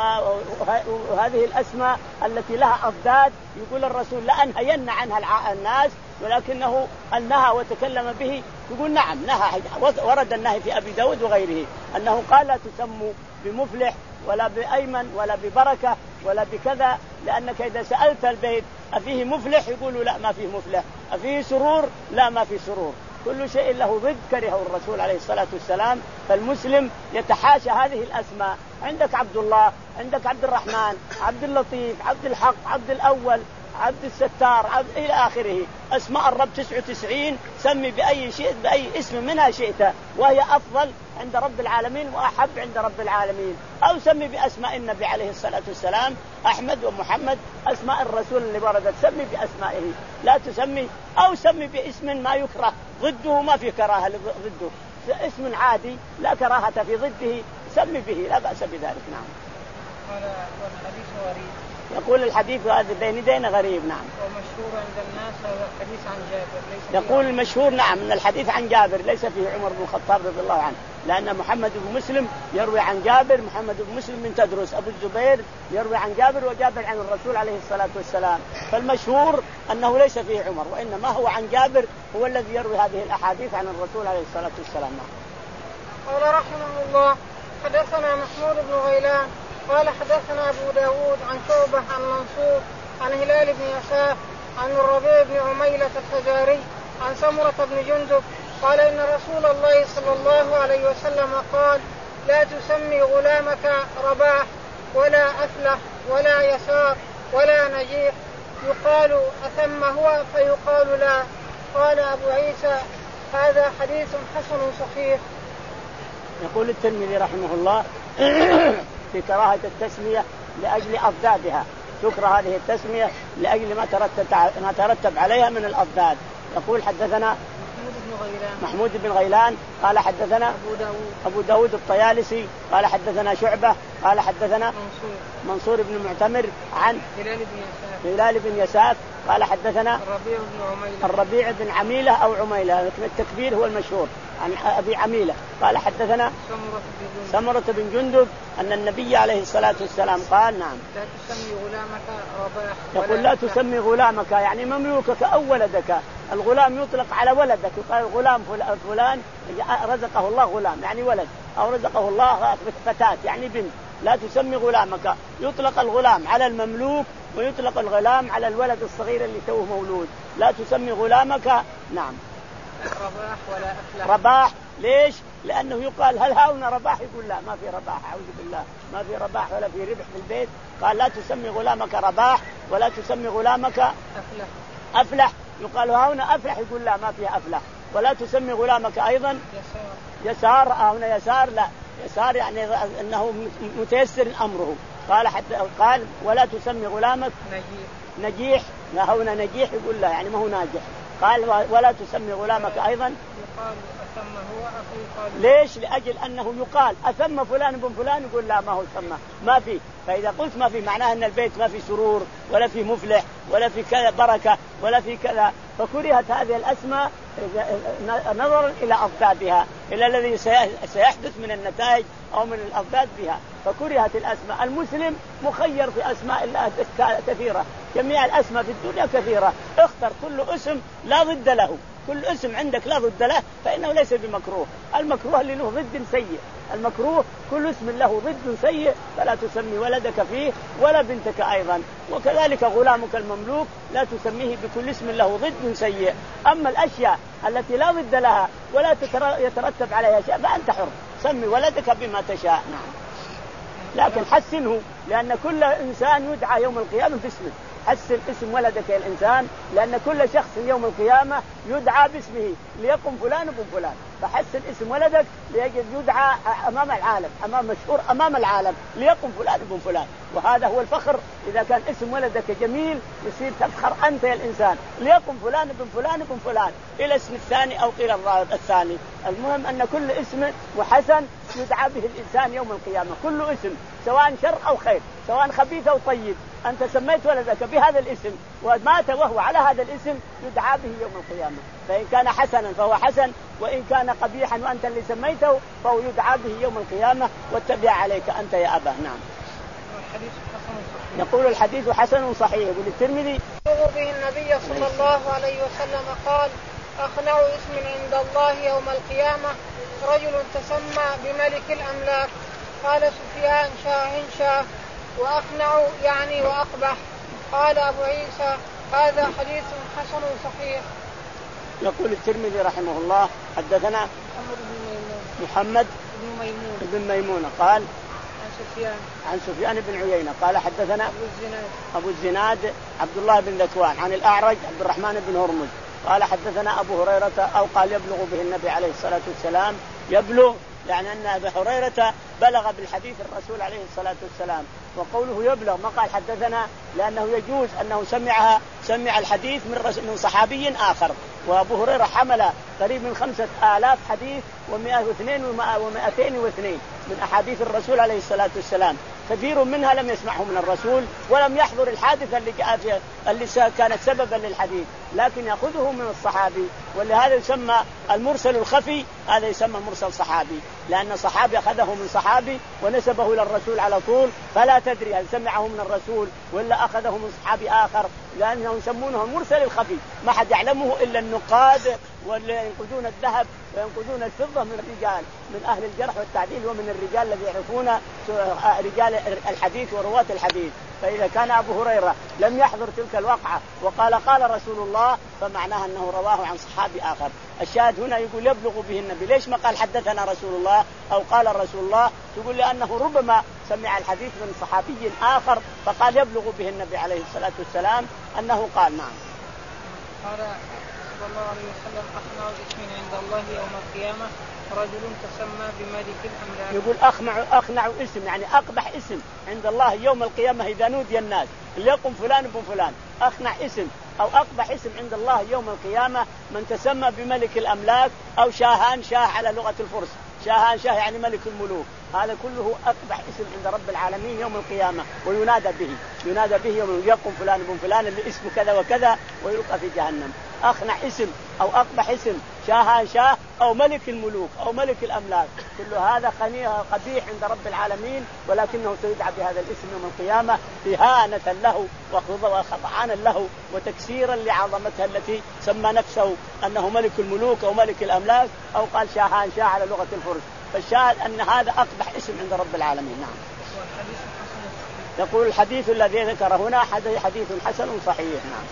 Speaker 2: وهذه الأسماء التي لها أضداد. يقول الرسول لأنهين عنها الناس، ولكنه أنهى وتكلم به. يقول نعم نهى، ورد النهي في أبي داود وغيره أنه قال لا تسموا بمفلح ولا بأيمن ولا ببركة ولا بكذا، لأنك إذا سألت البيت أفيه مفلح يقولوا لا ما فيه مفلح، أفيه سرور لا ما فيه سرور. كل شيء له ضد كرهه الرسول عليه الصلاة والسلام. فالمسلم يتحاشى هذه الأسماء. عندك عبد الله، عندك عبد الرحمن، عبد اللطيف، عبد الحق، عبد الأول، عبد الستار، عبد إلى آخره. أسماء الرب تسعة وتسعين، سمي بأي شيء بأي اسم منها شئت، وهي أفضل عند رب العالمين وأحب عند رب العالمين. أو سمي بأسماء النبي عليه الصلاة والسلام، أحمد ومحمد أسماء الرسول اللي وردت، سمي بأسمائه لا تسمي، أو سمي باسم ما يكره ضده ما في كراهة ضده، اسم عادي لا كراهة في ضده سمي به لا بأس بذلك. نعم.
Speaker 1: والحديث غريب.
Speaker 2: يقول الحديث هذا بين يدينا غريب. نعم.
Speaker 1: ومشهور عند الناس هذا الحديث عن جابر ليس
Speaker 2: يقول المشهور نعم من الحديث عن جابر ليس فيه عمر بن الخطاب رضي الله عنه، لأن محمد بن مسلم يروي عن جابر، محمد بن مسلم من تدرس، أبو الزبير يروي عن جابر وجابر عن الرسول عليه الصلاة والسلام. فالمشهور أنه ليس فيه عمر، وإنما هو عن جابر هو الذي يروي هذه الأحاديث عن الرسول عليه الصلاة والسلام.
Speaker 1: قال رحمه الله حدثنا محمود بن غيلان قال حدثنا أبو داود عن شعبة عن منصور عن هلال بن يساف عن الربيع بن عميلة الفزاري عن سمرة بن جندب قال إن رسول الله صلى الله عليه وسلم قال لا تسمي غلامك رباح ولا أفلح ولا يسار ولا نجيح، يقال أثم هو فيقال لا. قال أبو عيسى هذا حديث حسن صحيح.
Speaker 2: يقول الترمذي رحمه الله في كراهة التسمية لأجل أضدادها، تكره هذه التسمية لأجل ما ترتب ما ترتب عليها من الأضداد. يقول حدثنا محمود بن غيلان قال حدثنا
Speaker 1: أبو داود,
Speaker 2: أبو داود الطيالسي قال حدثنا شعبة قال حدثنا
Speaker 1: منصور,
Speaker 2: منصور بن معتمر عن
Speaker 1: هلال بن يساف,
Speaker 2: هلال بن يساف قال حدثنا
Speaker 1: الربيع بن عميلة,
Speaker 2: الربيع بن عميلة أو عميلة، لكن التكبير هو المشهور عن أبي عميلة قال حدثنا سمرة بن جندب أن النبي عليه الصلاة والسلام قال نعم
Speaker 1: لا تسمي غلامك رباح.
Speaker 2: يقول لا تسمي غلامك يعني مملوكك أو ولدك. الغلام يطلق على ولدك، يقال غلام فلان رزقه الله غلام يعني ولد، أو رزقه الله فتاة يعني بنت. لا تسمي غلامك، يطلق الغلام على المملوك ويطلق الغلام على الولد الصغير اللي توه مولود. لا تسمي غلامك نعم
Speaker 1: رباح ولا أفلح.
Speaker 2: رباح ليش؟ لأنه يقال هل هاونا رباح؟ يقول لا ما في رباح، أعوذ بالله ما في رباح ولا في ربح في البيت. قال لا تسمي غلامك رباح ولا تسمي غلامك
Speaker 1: أفلح.
Speaker 2: أفلح يقال هاونا أفلح، يقول لا ما فيها أفلح. ولا تسمي غلامك أيضا
Speaker 1: يسار,
Speaker 2: يسار هاونا يسار لا يسار يعني أنه متيسر أمره. قال حتى قال ولا تسمي غلامك
Speaker 1: نجيح
Speaker 2: نجيح لا هاونا نجيح يقول لا يعني ما هو ناجح. قال ولا تسمي غلامك أيضا
Speaker 1: يقال ثم هو أخو قال
Speaker 2: ليش؟ لأجل أنه يقال أثم فلان بن فلان يقول لا ما هو ثم ما في. فإذا قلت ما في معناه أن البيت ما في سرور ولا في مفلح ولا في كذا بركة ولا في كذا. فكرهت هذه الأسماء نظرا إلى أضدادها، إلى الذي سيحدث من النتائج أو من الأضداد بها. فكرهت الأسماء. المسلم مخير في أسماء الله كثيرة، جميع الأسماء في الدنيا كثيرة، اختر كل اسم لا ضد له، كل اسم عندك لا ضد له فإنه ليس بمكروه. المكروه اللي له ضد سيء، المكروه كل اسم له ضد سيء فلا تسمي ولدك فيه ولا بنتك أيضا. وكذلك غلامك المملوك لا تسميه بكل اسم له ضد سيء. أما الأشياء التي لا ضد لها ولا يترتب عليها شيء فأنت حر، سمي ولدك بما تشاء. لكن حسنه، لأن كل إنسان يدعى يوم القيامة باسمه. حسن اسم ولدك يا الإنسان، لأن كل شخص يوم القيامة يدعى باسمه، ليقم فلان بن فلان. فحسن اسم ولدك ليجد يدعى أمام العالم، أمام مشهور أمام العالم، ليقم فلان بن فلان. وهذا هو الفخر، إذا كان اسم ولدك جميل يصير تفخر أنت يا الإنسان، ليقم فلان بن فلان بن فلان إلى اسم الثاني أو إلى الثاني. المهم أن كل اسم وحسن يدعى به الإنسان يوم القيامة، كل اسم سواء شر أو خير، سواء خبيث أو طيب، أنت سميت ولدك بهذا الاسم ومات وهو على هذا الاسم يدعى به يوم القيامة. فإن كان حسنا فهو حسن، وإن كان قبيحا وأنت اللي سميته فهو يدعى به يوم القيامة واتبع عليك أنت يا أبا. نعم. يقول الحديث حسن صحيح. يقول الترمذي
Speaker 1: به النبي صلى الله عليه وسلم قال: أخنع اسم عند الله يوم القيامة رجل تسمى بملك الأملاك. قال سفيان: شاه شاه. وأخنع يعني وأقبح. قال أبو عيسى: هذا حديث حسن صحيح.
Speaker 2: يقول الترمذي رحمه الله: حدثنا
Speaker 1: محمد بن ميمون
Speaker 2: محمد
Speaker 1: بن ميمون
Speaker 2: بن ميمون قال
Speaker 1: عن سفيان
Speaker 2: عن سفيان بن عيينة قال حدثنا
Speaker 1: أبو الزناد
Speaker 2: أبو الزناد عبد الله بن ذكوان عن الأعرج عبد الرحمن بن هرمز قال حدثنا أبو هريرة أو قال يبلغ به النبي عليه الصلاة والسلام. يبلغ يعني أن أبا هريرة بلغ بالحديث الرسول عليه الصلاة والسلام. وقوله يبلغ ما قال حدثنا، لأنه يجوز أنه سمعها سمع الحديث من من صحابي آخر. وأبو هريرة حمل قريب من خمسة آلاف حديث ومائة واثنين ومائتين واثنين من أحاديث الرسول عليه الصلاة والسلام، كثير منها لم يسمعه من الرسول ولم يحضر الحادثة اللي جاءت اللي كانت سببا للحديث، لكن يأخذه من الصحابي. ولهذا يسمى المرسل الخفي، هذا يسمى مرسل صحابي، لأن صحابي أخذه من صحابي ونسبه إلى الرسول على طول، فلا تدري هل سمعه من الرسول ولا أخذه من صحابي آخر، لأنهم يسمونه المرسل الخفي، ما حد يعلمه إلا النقاد واللي ينقذون الذهب وينقذون الفضة من الرجال من أهل الجرح والتعديل ومن الرجال الذي يعرفون رجال الحديث ورواة الحديث. فإذا كان أبو هريرة لم يحضر تلك الواقعة وقال قال رسول الله فمعناها أنه رواه عن صحابي آخر. الشاهد هنا يقول يبلغ به النبي. ليش ما قال حدثنا رسول الله أو قال رسول الله؟ تقول لأنه ربما سمع الحديث من صحابي آخر فقال يبلغ به النبي عليه الصلاة والسلام أنه قال. نعم.
Speaker 1: قال صلى الله عليه وسلم: أخنع اسم عند الله يوم القيامة رجل تسمى بملك الأملاك.
Speaker 2: يقول أخنع أخنع اسم يعني أقبح اسم عند الله يوم القيامة إذا نودي الناس ليقم فلان بن فلان. أخنع اسم أو أقبح اسم عند الله يوم القيامة من تسمى بملك الأملاك أو شاهان شاه على لغة الفرس. شاهان شاه يعني ملك الملوك، هذا كله أقبح اسم عند رب العالمين يوم القيامة وينادى به ينادى به يوم يقم فلان بن فلان اللي اسمه كذا وكذا ويلقى في جهنم. أخنع اسم أو أقبح اسم شاهان شاه أو ملك الملوك أو ملك الأملاك، كل هذا قبيح عند رب العالمين، ولكنه سيدعى بهذا الاسم يوم القيامة إهانة له وخضعانا له وتكسيرا لعظمتها التي سمى نفسه أنه ملك الملوك أو ملك الأملاك أو قال شاهان شاه على لغة الفرس. فالشاهد أن هذا أقبح اسم عند رب العالمين. نعم. يقول الحديث الذي ذكر هنا حديث حسن صحيح. نعم.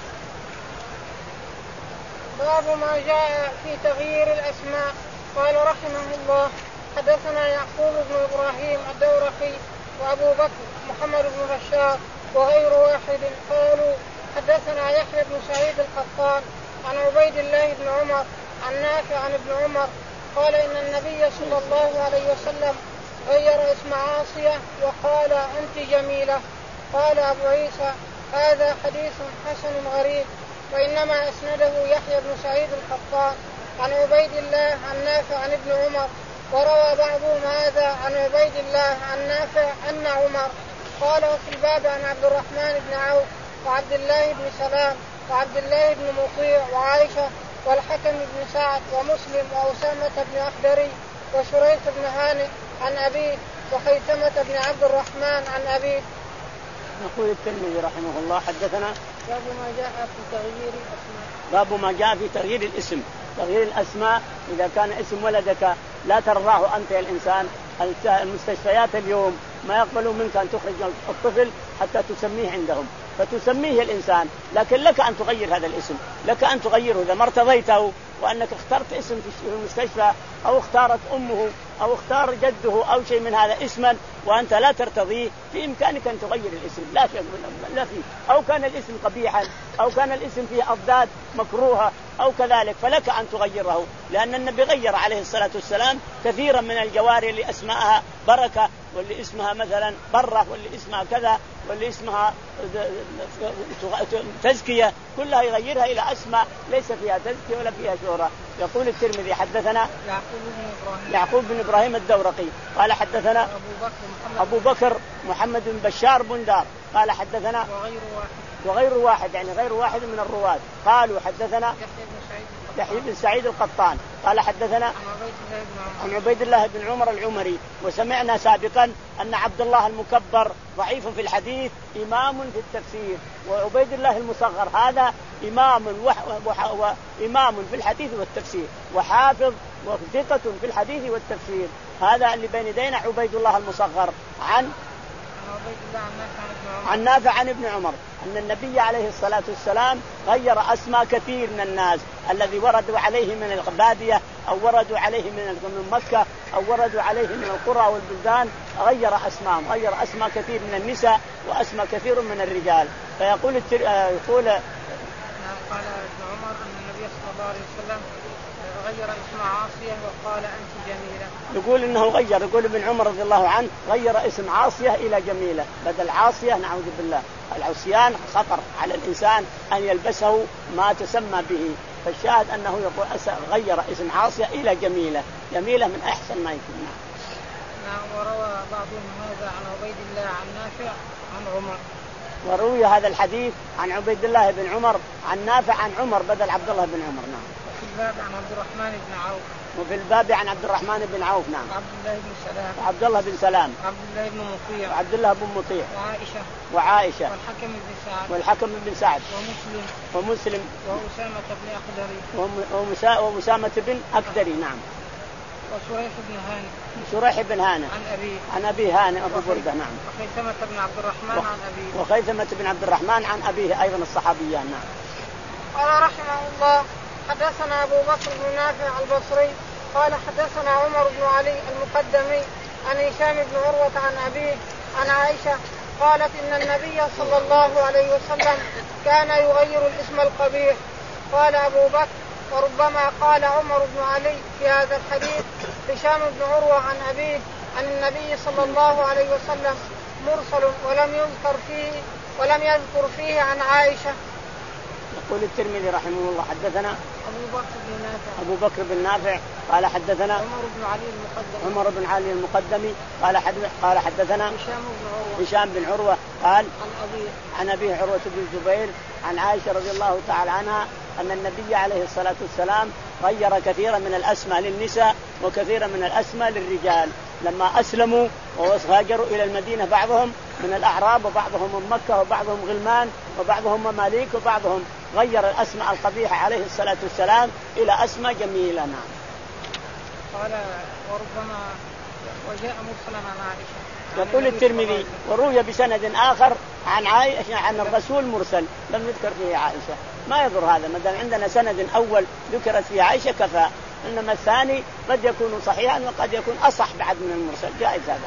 Speaker 1: باب ما جاء في تغيير الأسماء. قال رحمه الله: حدثنا يعقوب بن إبراهيم الدورقي وأبو بكر محمد بن بشار وغير واحد قالوا حدثنا يحيى بن سعيد القطان عن عبيد الله بن عمر عن نافع عن ابن عمر قال إن النبي صلى الله عليه وسلم غير اسم عاصية وقال أنت جميلة. قال أبو عيسى: هذا حديث حسن غريب، وإنما أسنده يحيى بن سعيد القطان عن عبيد الله عن نافع عن ابن عمر. وروى بعضهم هذا عن عبيد الله عن نافع أن عمر قال. وفي الباب عن عبد الرحمن بن عوف وعبد الله بن سلام وعبد الله بن مطيع وعائشة والحكم بن سعد ومسلم وأسامة بن أخدري وشريح بن هانئ عن أبيه وخيثمة بن عبد الرحمن عن أبيه.
Speaker 2: يقول الترمذي رحمه الله حدثنا
Speaker 1: باب ما جاء في تغيير الأسماء.
Speaker 2: باب ما جاء في تغيير الاسم. تغيير الأسماء إذا كان اسم ولدك لا ترضاه أنت يا الإنسان. المستشفيات اليوم ما يقبلون منك أن تخرج الطفل حتى تسميه عندهم، فتسميه الإنسان، لكن لك أن تغير هذا الاسم، لك أن تغيره إذا ما ارتضيته وأنك اخترت اسم في المستشفى أو اختارت أمه أو اختار جده أو شيء من هذا اسما وأنت لا ترتضيه، في إمكانك أن تغير الاسم لا شيء لا فيه، أو كان الاسم قبيحا أو كان الاسم فيه أضداد مكروهة أو كذلك فلك أن تغيره، لأن النبي غير عليه الصلاة والسلام كثيرا من الجواري اللي اسمها بركة واللي اسمها مثلا برة واللي اسمها كذا واللي اسمها تزكية، كلها يغيرها إلى أسماء ليس فيها تزكية ولا فيها شهرة. يقول الترمذي حدثنا يعقوب بن إبراهيم الدورقي قال حدثنا أبو بكر محمد بن بشار بندار قال حدثنا وغير واحد يعني غير واحد من الرواة قالوا حدثنا يحيى بن سعيد القطان قال حدثنا عن عبيد الله بن عمر العمري. وسمعنا سابقا أن عبد الله المكبر ضعيف في الحديث إمام في التفسير، وعبيد الله المصغر هذا إمام وإمام في الحديث والتفسير وحافظ وثقة في الحديث والتفسير. هذا اللي بين يدينا عبيد الله المصغر عن عن نافع عن ابن عمر أن النبي عليه الصلاة والسلام غير أسماء كثير من الناس الذي وردوا عليه من البادية أو وردوا عليه من مكة أو وردوا عليه من القرى والبلدان، غير أسماء غير أسماء كثير من النساء وأسماء كثير من الرجال. فيقول التر... يقول
Speaker 1: قال ابن عمر أن النبي صلى الله عليه وسلم غير اسم عاصية وقال أنت جميلة.
Speaker 2: يقول إنه غير، يقول ابن عمر رضي الله عنه غير اسم عاصية إلى جميلة بدل عاصية، نعوذ بالله. العصيان خطر على الإنسان أن يلبسه ما تسمى به، فالشاهد أنه يقول غير اسم عاصية إلى جميلة، جميلة من أحسن ما يكون.
Speaker 1: نعم. وروى بعضهم هذا عن عبيد الله عن نافع عن عمر.
Speaker 2: وروي هذا الحديث عن عبيد الله بن عمر عن نافع عن عمر بدل عبد الله بن عمر. نعم.
Speaker 1: وفي الباب عن عبد الرحمن بن عوف.
Speaker 2: وفي الباب عن عبد الرحمن بن عوف. نعم.
Speaker 1: عبد الله بن سلام.
Speaker 2: وعبد الله بن سلام.
Speaker 1: عبد الله بن مطيع.
Speaker 2: وعبد الله بن مطيع.
Speaker 1: وعائشة.
Speaker 2: وعائشة.
Speaker 1: والحكم بن سعد.
Speaker 2: والحكم بن سعد.
Speaker 1: ومسلم.
Speaker 2: ومسلم.
Speaker 1: وأسامة بن أخدري.
Speaker 2: ومسا... ومسامة بن أكدري. نعم.
Speaker 1: وشريح بن هانئ.
Speaker 2: شريح بن هانئ
Speaker 1: عن أبيه.
Speaker 2: عن أبي هانئ أبو بردة. نعم.
Speaker 1: وخيثمة بن عبد الرحمن
Speaker 2: و...
Speaker 1: عن أبيه.
Speaker 2: وخيثمة بن عبد الرحمن عن أبيه أيضا الصحابيان. نعم.
Speaker 1: قال رحمه الله حدثنا أبو بكر بن نافع البصري قال حدثنا عمر بن علي المقدمي عن هشام بن عروة عن أبيه عن عائشة قالت إن النبي صلى الله عليه وسلم كان يغير الاسم القبيح. قال أبو بكر وربما قال عمر بن علي في هذا الحديث هشام بن عروة عن أبيه عن النبي صلى الله عليه وسلم مرسل ولم يذكر فيه ولم يذكر فيه عن عائشة.
Speaker 2: يقول الترمذي رحمه الله حدثنا
Speaker 1: أبو بكر بن نافع
Speaker 2: أبو بكر بن نافع قال حدثنا
Speaker 1: عمر بن علي المقدمي
Speaker 2: عمر بن علي المقدمي قال حدث قال حدثنا
Speaker 1: هشام بن عروة
Speaker 2: هشام بن عروة قال
Speaker 1: عن أبيه
Speaker 2: عن أبيه عروة بن الزبير عن عائشة رضي الله تعالى عنها أن النبي عليه الصلاة والسلام غير كثيرا من الأسماء للنساء وكثيرا من الأسماء للرجال لما أسلموا وهاجروا إلى المدينة، بعضهم من الأعراب وبعضهم من مكة وبعضهم غلمان وبعضهم مماليك وبعضهم غير الأسماء القبيحة عليه الصلاة والسلام إلى أسماء جميلة. نعم.
Speaker 1: قال وربما وجاء مرسلا عن عائشة.
Speaker 2: يقول الترمذي وروي بسند آخر عن عائشة عن الرسول مرسل لم يذكر فيه عائشة، ما يضر هذا ما دام عندنا سند أول ذكرت فيه عائشة كفى، إنما الثاني قد يكون صحيحا وقد يكون أصح بعد من المرسل، جائز هذا.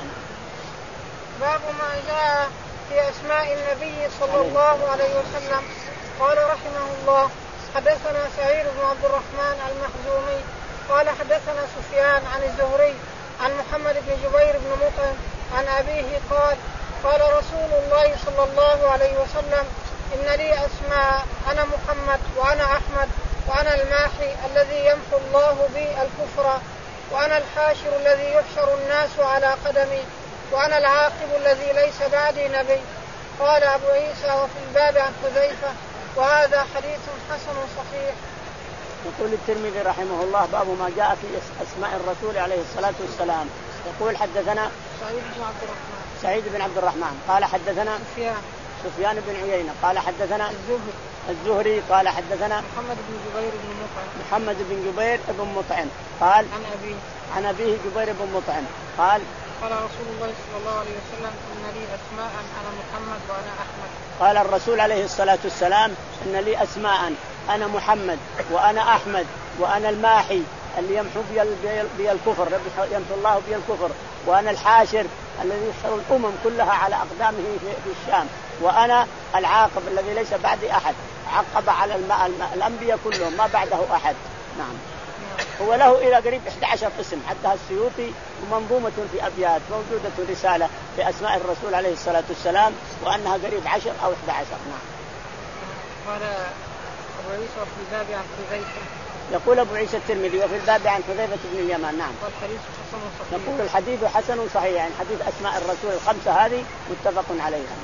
Speaker 1: باب ما جاء في أسماء النبي صلى الله عليه وسلم. قال رحمه الله حدثنا سعيد بن عبد الرحمن المخزومي قال حدثنا سفيان عن الزهري عن محمد بن جبير بن مطعم عن أبيه قال قال رسول الله صلى الله عليه وسلم إن لي أسماء أنا محمد وأنا أحمد وأنا الماحي الذي يمحو الله بي الكفر، وأنا الحاشر الذي يحشر الناس على قدمي، وأنا العاقب الذي ليس بعدي نبي. قال أبو عيسى وفي الباب عن حذيفة وهذا حديث حسن صحيح.
Speaker 2: يقول الترمذي رحمه الله باب ما جاء في أسماء الرسول عليه الصلاة والسلام. يقول حدثنا
Speaker 1: سعيد بن عبد الرحمن
Speaker 2: سعيد بن عبد الرحمن قال حدثنا
Speaker 1: سفيان
Speaker 2: سفيان بن عيينة قال حدثنا
Speaker 1: الزهري
Speaker 2: الزهري قال حدثنا
Speaker 1: محمد بن جبير بن مطعم
Speaker 2: محمد بن جبير بن مطعم قال
Speaker 1: عن أبيه
Speaker 2: عن أبيه جبير بن مطعم قال
Speaker 1: قال رسول الله صلى الله عليه وسلم إن لي أسماء أنا محمد وأنا أحمد.
Speaker 2: قال الرسول عليه الصلاة والسلام إن لي أسماء أنا محمد وأنا أحمد وأنا الماحي اللي يمحو بي الكفر يمحو الله بي الكفر، وأنا الحاشر الذي يحشر الأمم كلها على أقدامه في الشام، وأنا العاقب الذي ليس بعدي أحد، عقب على الماء الأنبياء كلهم ما بعده أحد. نعم. هو له إلى قريب إحدى عشر اسم حتى السيوطي ومنظومة في أبيات موجودة رسالة في أسماء الرسول عليه الصلاة والسلام وأنها قريب عشر أو إحدى عشر. نعم.
Speaker 1: قال أبو عيسى في الباب عن حذيفة.
Speaker 2: يقول أبو عيسى الترمذي وفي الباب عن حذيفة بن اليمان. نعم.
Speaker 1: والحديث حسن صحيح.
Speaker 2: يقول الحديث حسن صحيح، يعني حديث أسماء الرسول الخمسة هذه متفق عليها.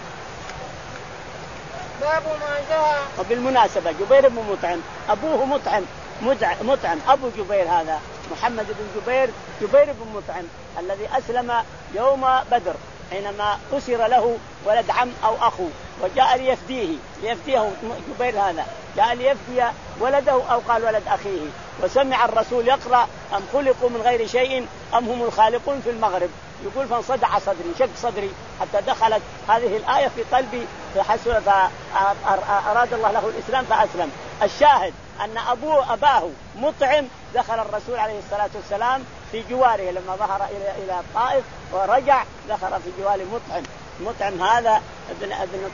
Speaker 1: باب ما جاء.
Speaker 2: وبالمناسبة جبير بن مطعم أبوه مطعم مطعم أبو جبير هذا محمد بن جبير جبير بن مطعم الذي أسلم يوم بدر حينما أسر له ولد عم أو أخو وجاء ليفديه ليفديه جبير هذا جاء ليفدي ولده أو قال ولد أخيه، وسمع الرسول يقرأ أم خلقوا من غير شيء أم هم الخالقون في المغرب، يقول فانصدع صدري شق صدري حتى دخلت هذه الآية في قلبي فأراد الله له الإسلام فأسلم. الشاهد أن أبوه أباه مطعم دخل الرسول عليه الصلاة والسلام في جواره لما ظهر إلى إلى الطائف ورجع دخل في جوار مطعم. مطعم هذا ابن ابن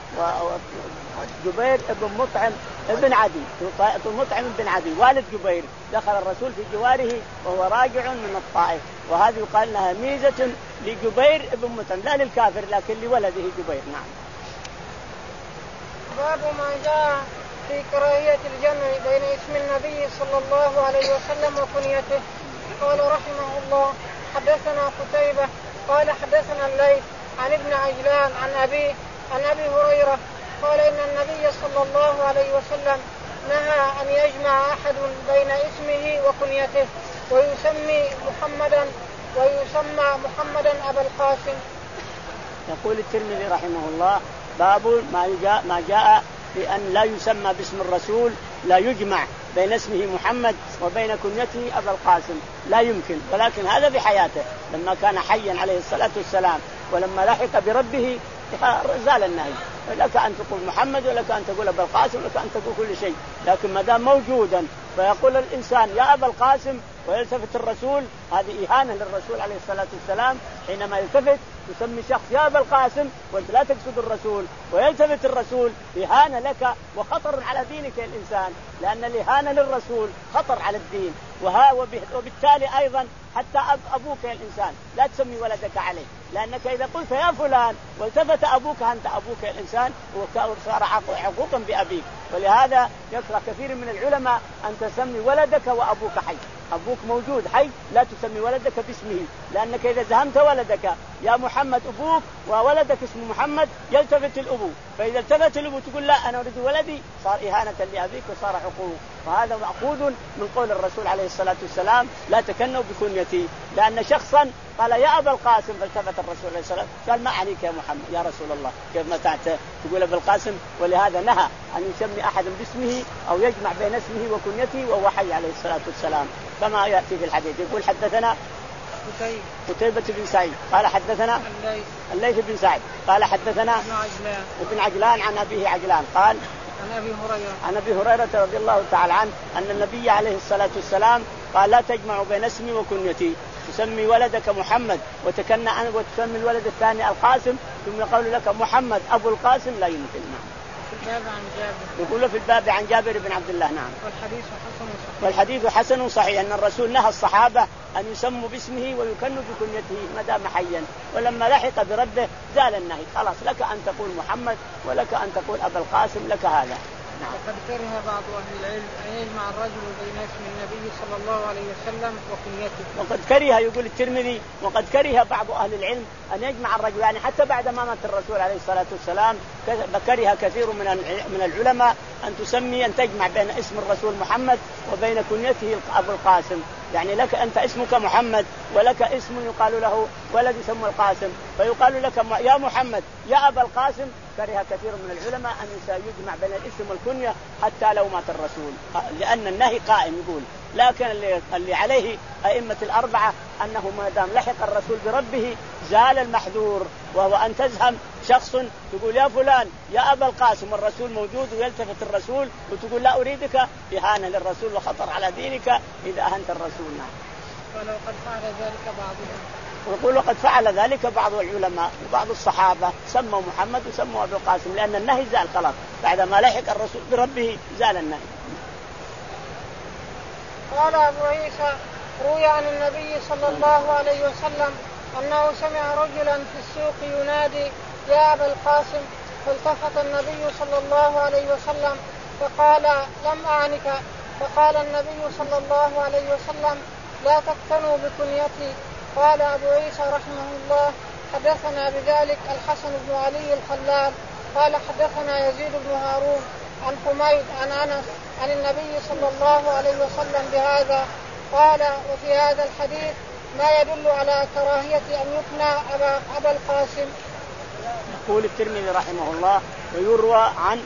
Speaker 2: جبير ابن مطعم ابن عدي مطعم ابن عدي والد جبير دخل الرسول في جواره وهو راجع من الطائف، وهذه يقال لها ميزة لجبير ابن مطعم لا للكافر لكن لولده جبير. نعم.
Speaker 1: باب ما جاء في كراهية الجمع بين اسم النبي صلى الله عليه وسلم وكنيته. قال رحمه الله حدثنا قتيبة قال حدثنا الليث عن ابن عجلان عن أبيه عن أبي هريرة قال إن النبي صلى الله عليه وسلم نهى أن يجمع أحد بين اسمه وكنيته ويسمي محمدا ويسمى محمدا أبا القاسم.
Speaker 2: يقول الترمذي رحمه الله باب ما جاء ما جاء بأن لا يسمى باسم الرسول لا يجمع بين اسمه محمد وبين كنيته أبا القاسم، لا يمكن، ولكن هذا بحياته لما كان حيا عليه الصلاة والسلام، ولما لحق بربه زال النهي، لك أن تقول محمد ولك أن تقول أبا القاسم ولك أن تقول كل شيء، لكن ما دام موجودا فيقول الإنسان يا أبا القاسم ويلتفت الرسول هذه إهانة للرسول عليه الصلاة والسلام، حينما يلتفت تسمي شخص يا أبا القاسم وأنت لا تقصد الرسول ويلتفت الرسول إهانة لك وخطر على دينك الإنسان، لأن الإهانة للرسول خطر على الدين، وها وبالتالي أيضا حتى أب أبوك يا الإنسان لا تسمي ولدك عليه، لأنك إذا قلت يا فلان والتفت أبوك أنت أبوك يا الإنسان وصار عقوقا بأبيك. ولهذا يكره كثير من العلماء أن تسمي ولدك وأبوك حي، أبوك موجود حي لا تسمي ولدك باسمه، لأنك إذا زهمت ولدك يا محمد أبوك وولدك اسمه محمد يلتفت الأبو، فإذا التفت الأبو تقول لا أنا أريد ولدي صار إهانة لأبيك وصار عقوق، وهذا مأخوذ من قول الرسول عليه الصلاة والسلام لا تكنوا بكنيتي، لأن شخصا قال يا أبا القاسم فالتفت الرسول عليه الصلاة والسلام قال ما عليك يا محمد يا رسول الله كيف ما تقول أبا القاسم، ولهذا نهى أن يسمي أحد باسمه أو يجمع بين اسمه وكنيته وهو حي عليه الصلاة والسلام كما يأتي في الحديث. يقول حدثنا قتيبة بن سعيد قال حدثنا الليث بن سعد قال حدثنا ابن عجلان عن أبيه عجلان قال
Speaker 1: عن أبي هريرة
Speaker 2: عن أبي هريرة رضي الله تعالى عنه أن النبي عليه الصلاة والسلام قال لا تجمع بين اسمي وكنيتي، تسمي ولدك محمد وتكنى عنه وتسمي الولد الثاني القاسم ثم يقول لك محمد أبو القاسم لا يمكن.
Speaker 1: في الباب عن جابر
Speaker 2: يقول في الباب عن جابر بن عبد الله. نعم.
Speaker 1: والحديث حسن صحيح.
Speaker 2: والحديث حسن صحيح أن الرسول نهى الصحابة أن يسموا باسمه ويكنوا بكنيته ما دام حيا، ولما لحق بربه زال النهي، خلاص لك أن تقول محمد ولك أن تقول أبا القاسم لك هذا.
Speaker 1: وقد كره بعض أهل العلم أن يجمع الرجل بين اسم النبي صلى الله عليه وسلم وكنيته.
Speaker 2: وقد كره، يقول الترمذي، وقد كره بعض أهل العلم أن يجمع الرجل، يعني حتى بعد ما مات الرسول عليه الصلاة والسلام كره كثير من من العلماء أن تسمي أن تجمع بين اسم الرسول محمد وبين كنيته أبو القاسم. يعني لك أنت اسمك محمد ولك اسم يقال له ولد يسمى القاسم، فيقال لك يا محمد يا أبا القاسم. كره كثير من العلماء أن يجمع بين الاسم والكنية حتى لو مات الرسول، لأن النهي قائم يقول. لكن اللي عليه أئمة الأربعة أنه ما دام لحق الرسول بربه زال المحذور، وهو أن تزهم شخص تقول يا فلان يا أبا القاسم والرسول موجود ويلتفت الرسول وتقول لا أريدك، إهانة للرسول وخطر على دينك إذا أهنت الرسول.
Speaker 1: ولو قد فعل ذلك بعضهم.
Speaker 2: ويقول وقد فعل ذلك بعض العلماء وبعض الصحابة سموا محمد وسموا أبو القاسم، لأن النهي زال خلاص بعدما لحق الرسول بربه زال النهي.
Speaker 1: قال أبو عيسى روي عن النبي صلى الله عليه وسلم أنه سمع رجلا في السوق ينادي يا أبا القاسم، فالتفت النبي صلى الله عليه وسلم فقال لم أعنك. فقال النبي صلى الله عليه وسلم لا تقتنوا بكنيتي. قال أبو عيسى رحمه الله حدثنا بذلك الحسن بن علي الخلال قال حدثنا يزيد بن هارون عن حميد عن أنس عن النبي صلى الله عليه وسلم بهذا. قال وفي هذا الحديث ما يدل على كراهية أن يكنى أبا, أبا القاسم.
Speaker 2: يقول الترمذي رحمه الله ويروى عن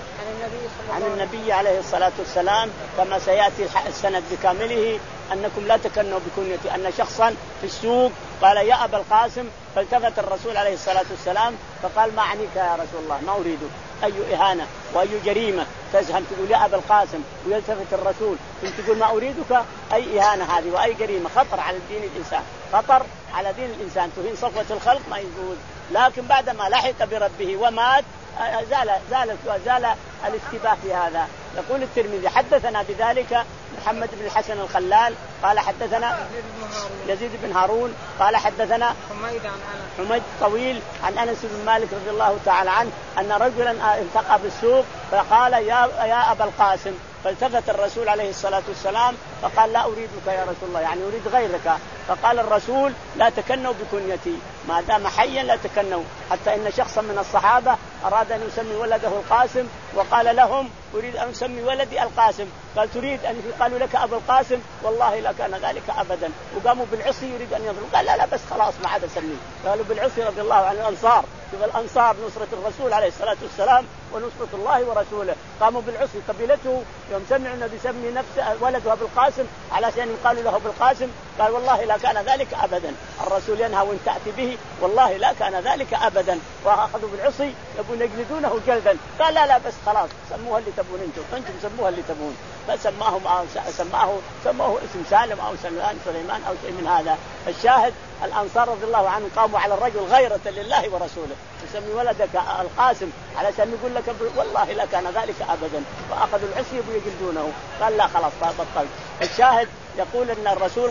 Speaker 2: عن النبي عليه الصلاة والسلام كما سيأتي السند بكامله أنكم لا تكنوا بكنيتي، أن شخصا في السوق قال يا أبا القاسم، فالتفت الرسول عليه الصلاة والسلام فقال ما أعنيك يا رسول الله، ما أريدك. أي إهانة وأي جريمة تزهم تقول يا أبا القاسم ويلتفت الرسول ثم تقول ما أريدك، أي إهانة هذه وأي جريمة، خطر على دين الإنسان، خطر على دين الإنسان، تهين صفوة الخلق ما يجوز. لكن بعدما لحق بربه ومات زال زال زال الاشتباه في هذا. يقول الترمذي حدثنا بذلك محمد بن الحسن الخلال قال حدثنا يزيد بن هارون قال حدثنا
Speaker 1: حميد عن أنس
Speaker 2: حميد طويل عن أنس بن مالك رضي الله تعالى عنه أن رجلا التقى بالسوق فقال يا يا أبا القاسم، فالتفت الرسول عليه الصلاة والسلام فقال لا أريدك يا رسول الله، يعني أريد غيرك. فقال الرسول لا تكنوا بكنيتي، ما دام حيا لا تكنوا. حتى إن شخصا من الصحابة أراد أن يسمي ولده القاسم وقال لهم أريد أن أسمي ولدي القاسم، قال تريد أن قالوا لك أبو القاسم، والله لا كان ذلك أبدا. وقاموا بالعصي يريد أن يضرب، قال لا لا بس خلاص ما عاد أسميه. قالوا بالعصي رضي الله عن الأنصار، شوف الأنصار نصرة الرسول عليه الصلاة والسلام ونصرة الله ورسوله، قاموا بالعصي. قبيلته يوم سمعوا أنه بيسمي نفسه ولده أبو القاسم على شأن قالوا له أبو القاسم، قال والله لا كان ذلك أبدا، الرسول ينهى وإن تأتي به، والله لا كان ذلك أبدا. وأخذوا بالعصي يبون يجلدونه جلدا، قال لا لا بس خلاص سموها اللي تبون انتم، انتم سموها اللي تبون. فسماهم أو سماه سموه اسم سالم أو سليمان سليمان أو شيء من هذا. الشاهد الأنصار رضي الله عنهم قاموا على الرجل غيرة لله ورسوله، يسمي ولدك القاسم على شأن يقول لك والله لا كان ذلك أبدا. فأخذوا العصي يجلدونه، قال لا خلاص بطلت. الشاهد يقول أن الرسول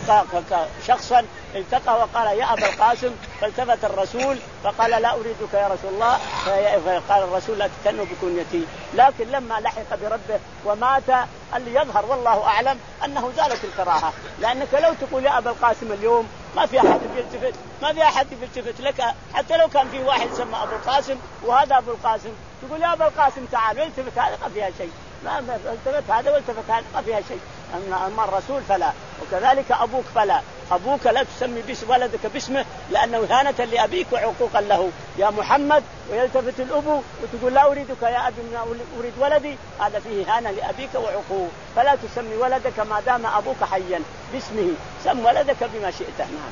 Speaker 2: شخصا التقى وقال يا أبا القاسم، فالتفت الرسول فقال لا أريدك يا رسول الله. فقال الرسول لا تكنوا بكنيتي. لكن لما لحق بربه ومات اللي يظهر والله أعلم أنه زالت الكراهة، لأنك لو تقول يا أبا القاسم اليوم ما في أحد يلتفت، ما في أحد يلتفت لك، حتى لو كان في واحد يسمى أبو القاسم وهذا أبو القاسم تقول يا أبا القاسم تعال يلتفت، هذا ما فيها شيء، ما التفت هذا والتفت هذا ما فيها شيء. أما الرسول فلا، وكذلك أبوك فلا، أبوك لا تسمي باسم ولدك باسمه لأنه إهانة لأبيك وعقوقا له. يا محمد ويلتفت الأبو وتقول لا أريدك يا أبي أريد ولدي، هذا فيه إهانة لأبيك وعقوق. فلا تسمي ولدك ما دام أبوك حيا باسمه، سم ولدك بما شئت. نعم.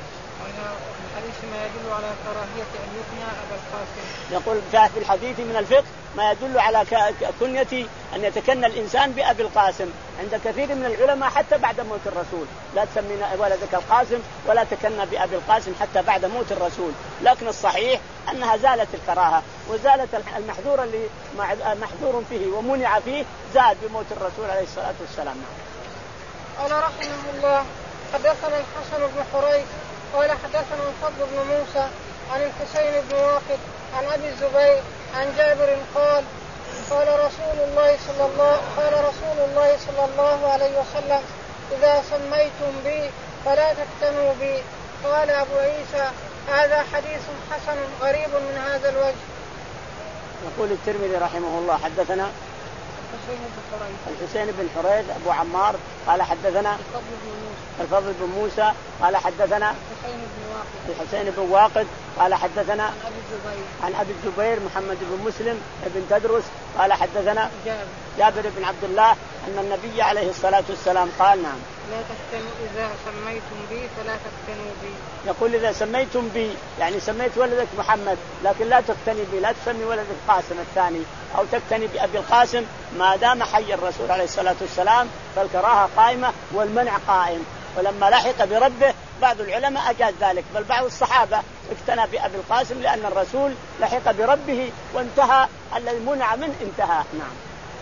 Speaker 1: الحديث ما يدل على كراهية أن يكنى أبا القاسم.
Speaker 2: يقول في الحديث من الفقه ما يدل على كنية أن يتكنى الإنسان بأبي القاسم عند كثير من العلماء حتى بعد موت الرسول. لا تسمي ولدك القاسم ولا تكنى بأبي القاسم حتى بعد موت الرسول. لكن الصحيح أنها زالت الكراهة وزالت المحذور اللي محذور فيه ومنع فيه زاد بموت الرسول عليه الصلاة والسلام.
Speaker 1: قال رحمه الله حدثنا الحسن بن حريث قال حدثنا الفضل بن موسى عن الحسين بن واقد عن أبي الزبير عن جابر قال قال رسول الله صلى الله قال رسول الله صلى الله عليه وسلم إذا سميتم بي فلا تفتنوا بي. قال أبو عيسى هذا حديث حسن غريب من هذا الوجه.
Speaker 2: يقول الترمذي رحمه الله حدثنا الحسين بن حريث أبو عمار قال حدثنا الفضل بن موسى قال حدثنا الحسين بن واقد قال حدثنا عن أبي الزبير محمد بن مسلم بن تدرس قال حدثنا جابر بن عبد الله أن النبي عليه الصلاة والسلام قال نعم
Speaker 1: لا تفتنوا إذا سميتم بي فلا تفتنوا بي.
Speaker 2: يقول إذا سميتم بي يعني سميت ولدك محمد لكن لا تفتني بي، لا تسمي ولدك القاسم الثاني أو تفتني بأبي القاسم ما دام حي الرسول عليه الصلاة والسلام، فالكراهة قائمة والمنع قائم. ولما لحق بربه بعض العلماء أجاز ذلك، بل بعض الصحابة اقتنى بأبي القاسم لأن الرسول لحق بربه وانتهى الذي منع من انتهى. نعم.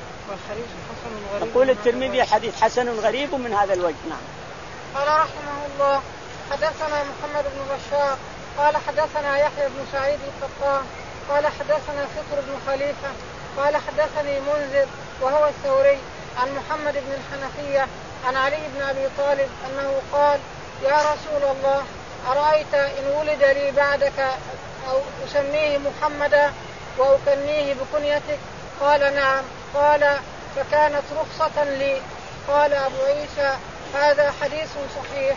Speaker 2: يقول الترمذي حديث حسن غريب من هذا الوجه. نعم.
Speaker 1: قال رحمه الله حدثنا محمد بن بشار قال حدثنا يحيى بن سعيد القطان قال حدثنا فطر بن خليفة قال حدثني منذر وهو الثوري عن محمد بن الحنفية عن علي بن أبي طالب أنه قال يا رسول الله أرأيت إن ولد لي بعدك أو أسميه محمدا وأكنيه بكنيتك؟ قال نعم. قال فكانت رخصة لي. قال أبو عيسى هذا حديث صحيح.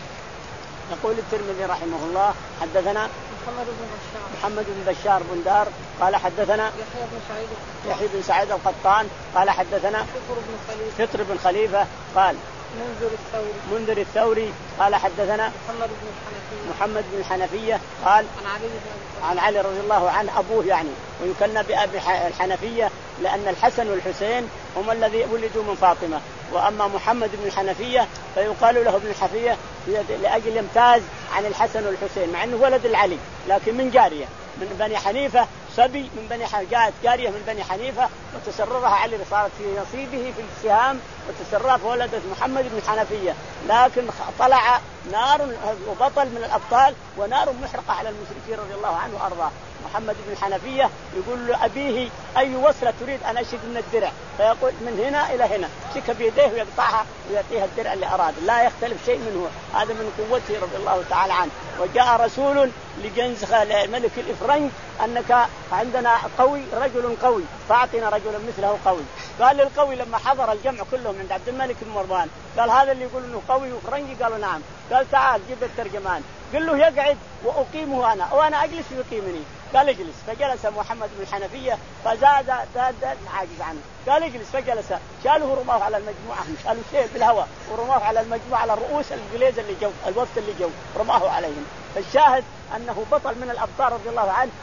Speaker 2: يقول الترمذي رحمه الله حدثنا
Speaker 1: محمد بن بشار
Speaker 2: محمد بن بشار بن دار قال حدثنا
Speaker 1: يحيى بن سعيد
Speaker 2: يحيى بن سعيد القطان قال حدثنا
Speaker 1: فطر بن خليفة
Speaker 2: فطر بن خليفة قال
Speaker 1: منذر الثوري
Speaker 2: منذر الثوري قال حدثنا
Speaker 1: محمد بن الحنفية
Speaker 2: محمد بن الحنفية قال
Speaker 1: عن علي بن
Speaker 2: عن علي رضي الله عنه أبوه يعني، ويكنى بأبي الحنفية لأن الحسن والحسين هم الذي ولدوا من فاطمة، وأما محمد بن الحنفية فيقال له ابن الحنفية لأجل يمتاز عن الحسن والحسين مع أنه ولد العلي لكن من جارية من بني حنيفة، صبي من بني جاءت جارية من بني حنيفة وتسررها علي صارت في نصيبه في السهام وتسرها فولدت محمد بن الحنفية، لكن طلع نار وبطل من الأبطال ونار محرقة على المشركين رضي الله عنه وأرضاه. محمد بن الحنفية يقول له أبيه أي وصلة تريد أن أشد من الدرع؟ فيقول من هنا إلى هنا، شك بيديه ويقطعها ويعطيها الدرع اللي أراد، لا يختلف شيء منه، هذا من قوته رضي الله تعالى عنه. وجاء رسول لجنزخ ملك الإفرنج أنك عندنا قوي رجل قوي فأعطنا رجلا مثله قوي. قال للقوي لما حضر الجمع كلهم عند عبد الملك بن مروان قال هذا اللي يقول إنه قوي وفرنجي؟ قالوا نعم. قال تعال جيب الترجمان، قل له يقعد وأقيمه أنا وأنا أجلس ويقيمني. قال اجلس، فجلس محمد بن الحنفية فزاد زاد عاجز عنه، قال اجلس فجلس، شالوه ورماه على المجموعة، شالوا شيء بالهواء ورماه على المجموعة على الرؤوس الجليز اللي جو الوفد اللي جو رماه عليهم. فالشاهد أنه بطل من الأبطال رضي الله عنه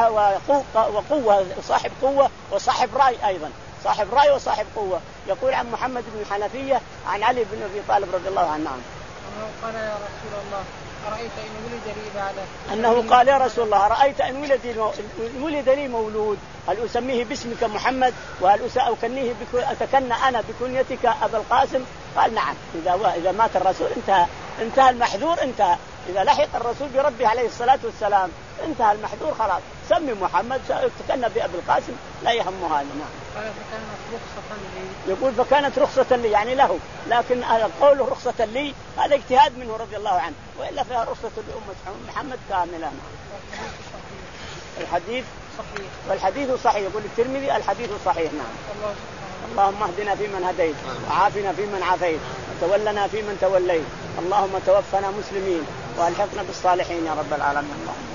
Speaker 2: وقوة صاحب قوة وصاحب رأي أيضا، صاحب رأي وصاحب قوة. يقول عن محمد بن الحنفية عن علي بن أبي طالب رضي الله عنه
Speaker 1: قال يا رسول الله أرأيت إن ولد لي بعدك
Speaker 2: أنه قال يا رسول الله أرأيت إن ولد ولد لي مولود هل أسميه باسمك محمد وهل أكنيه أتكنى أنا بكنيتك أبا القاسم؟ قال نعم. إذا إذا مات الرسول انتهى انتهى المحذور انتهى، إذا لحق الرسول بربه عليه الصلاة والسلام انتهى المحذور خلاص، سمي محمد تكنى بأبي القاسم لا يهم هذا. نعم.
Speaker 1: قال فكانت رخصة لي.
Speaker 2: يقول فكانت رخصة لي يعني له، لكن قوله رخصة لي هذا اجتهاد منه رضي الله عنه، وإلا فيها رخصة لأمة محمد كاملة. الحديث
Speaker 1: صحيح
Speaker 2: والحديث صحيح. يقول الترمذي الحديث صحيح. نعم. اللهم اهدنا فيمن هديت وعافنا فيمن عافيت وتولنا فيمن توليت، اللهم توفنا مسلمين والحقنا بالصالحين يا رب العالمين.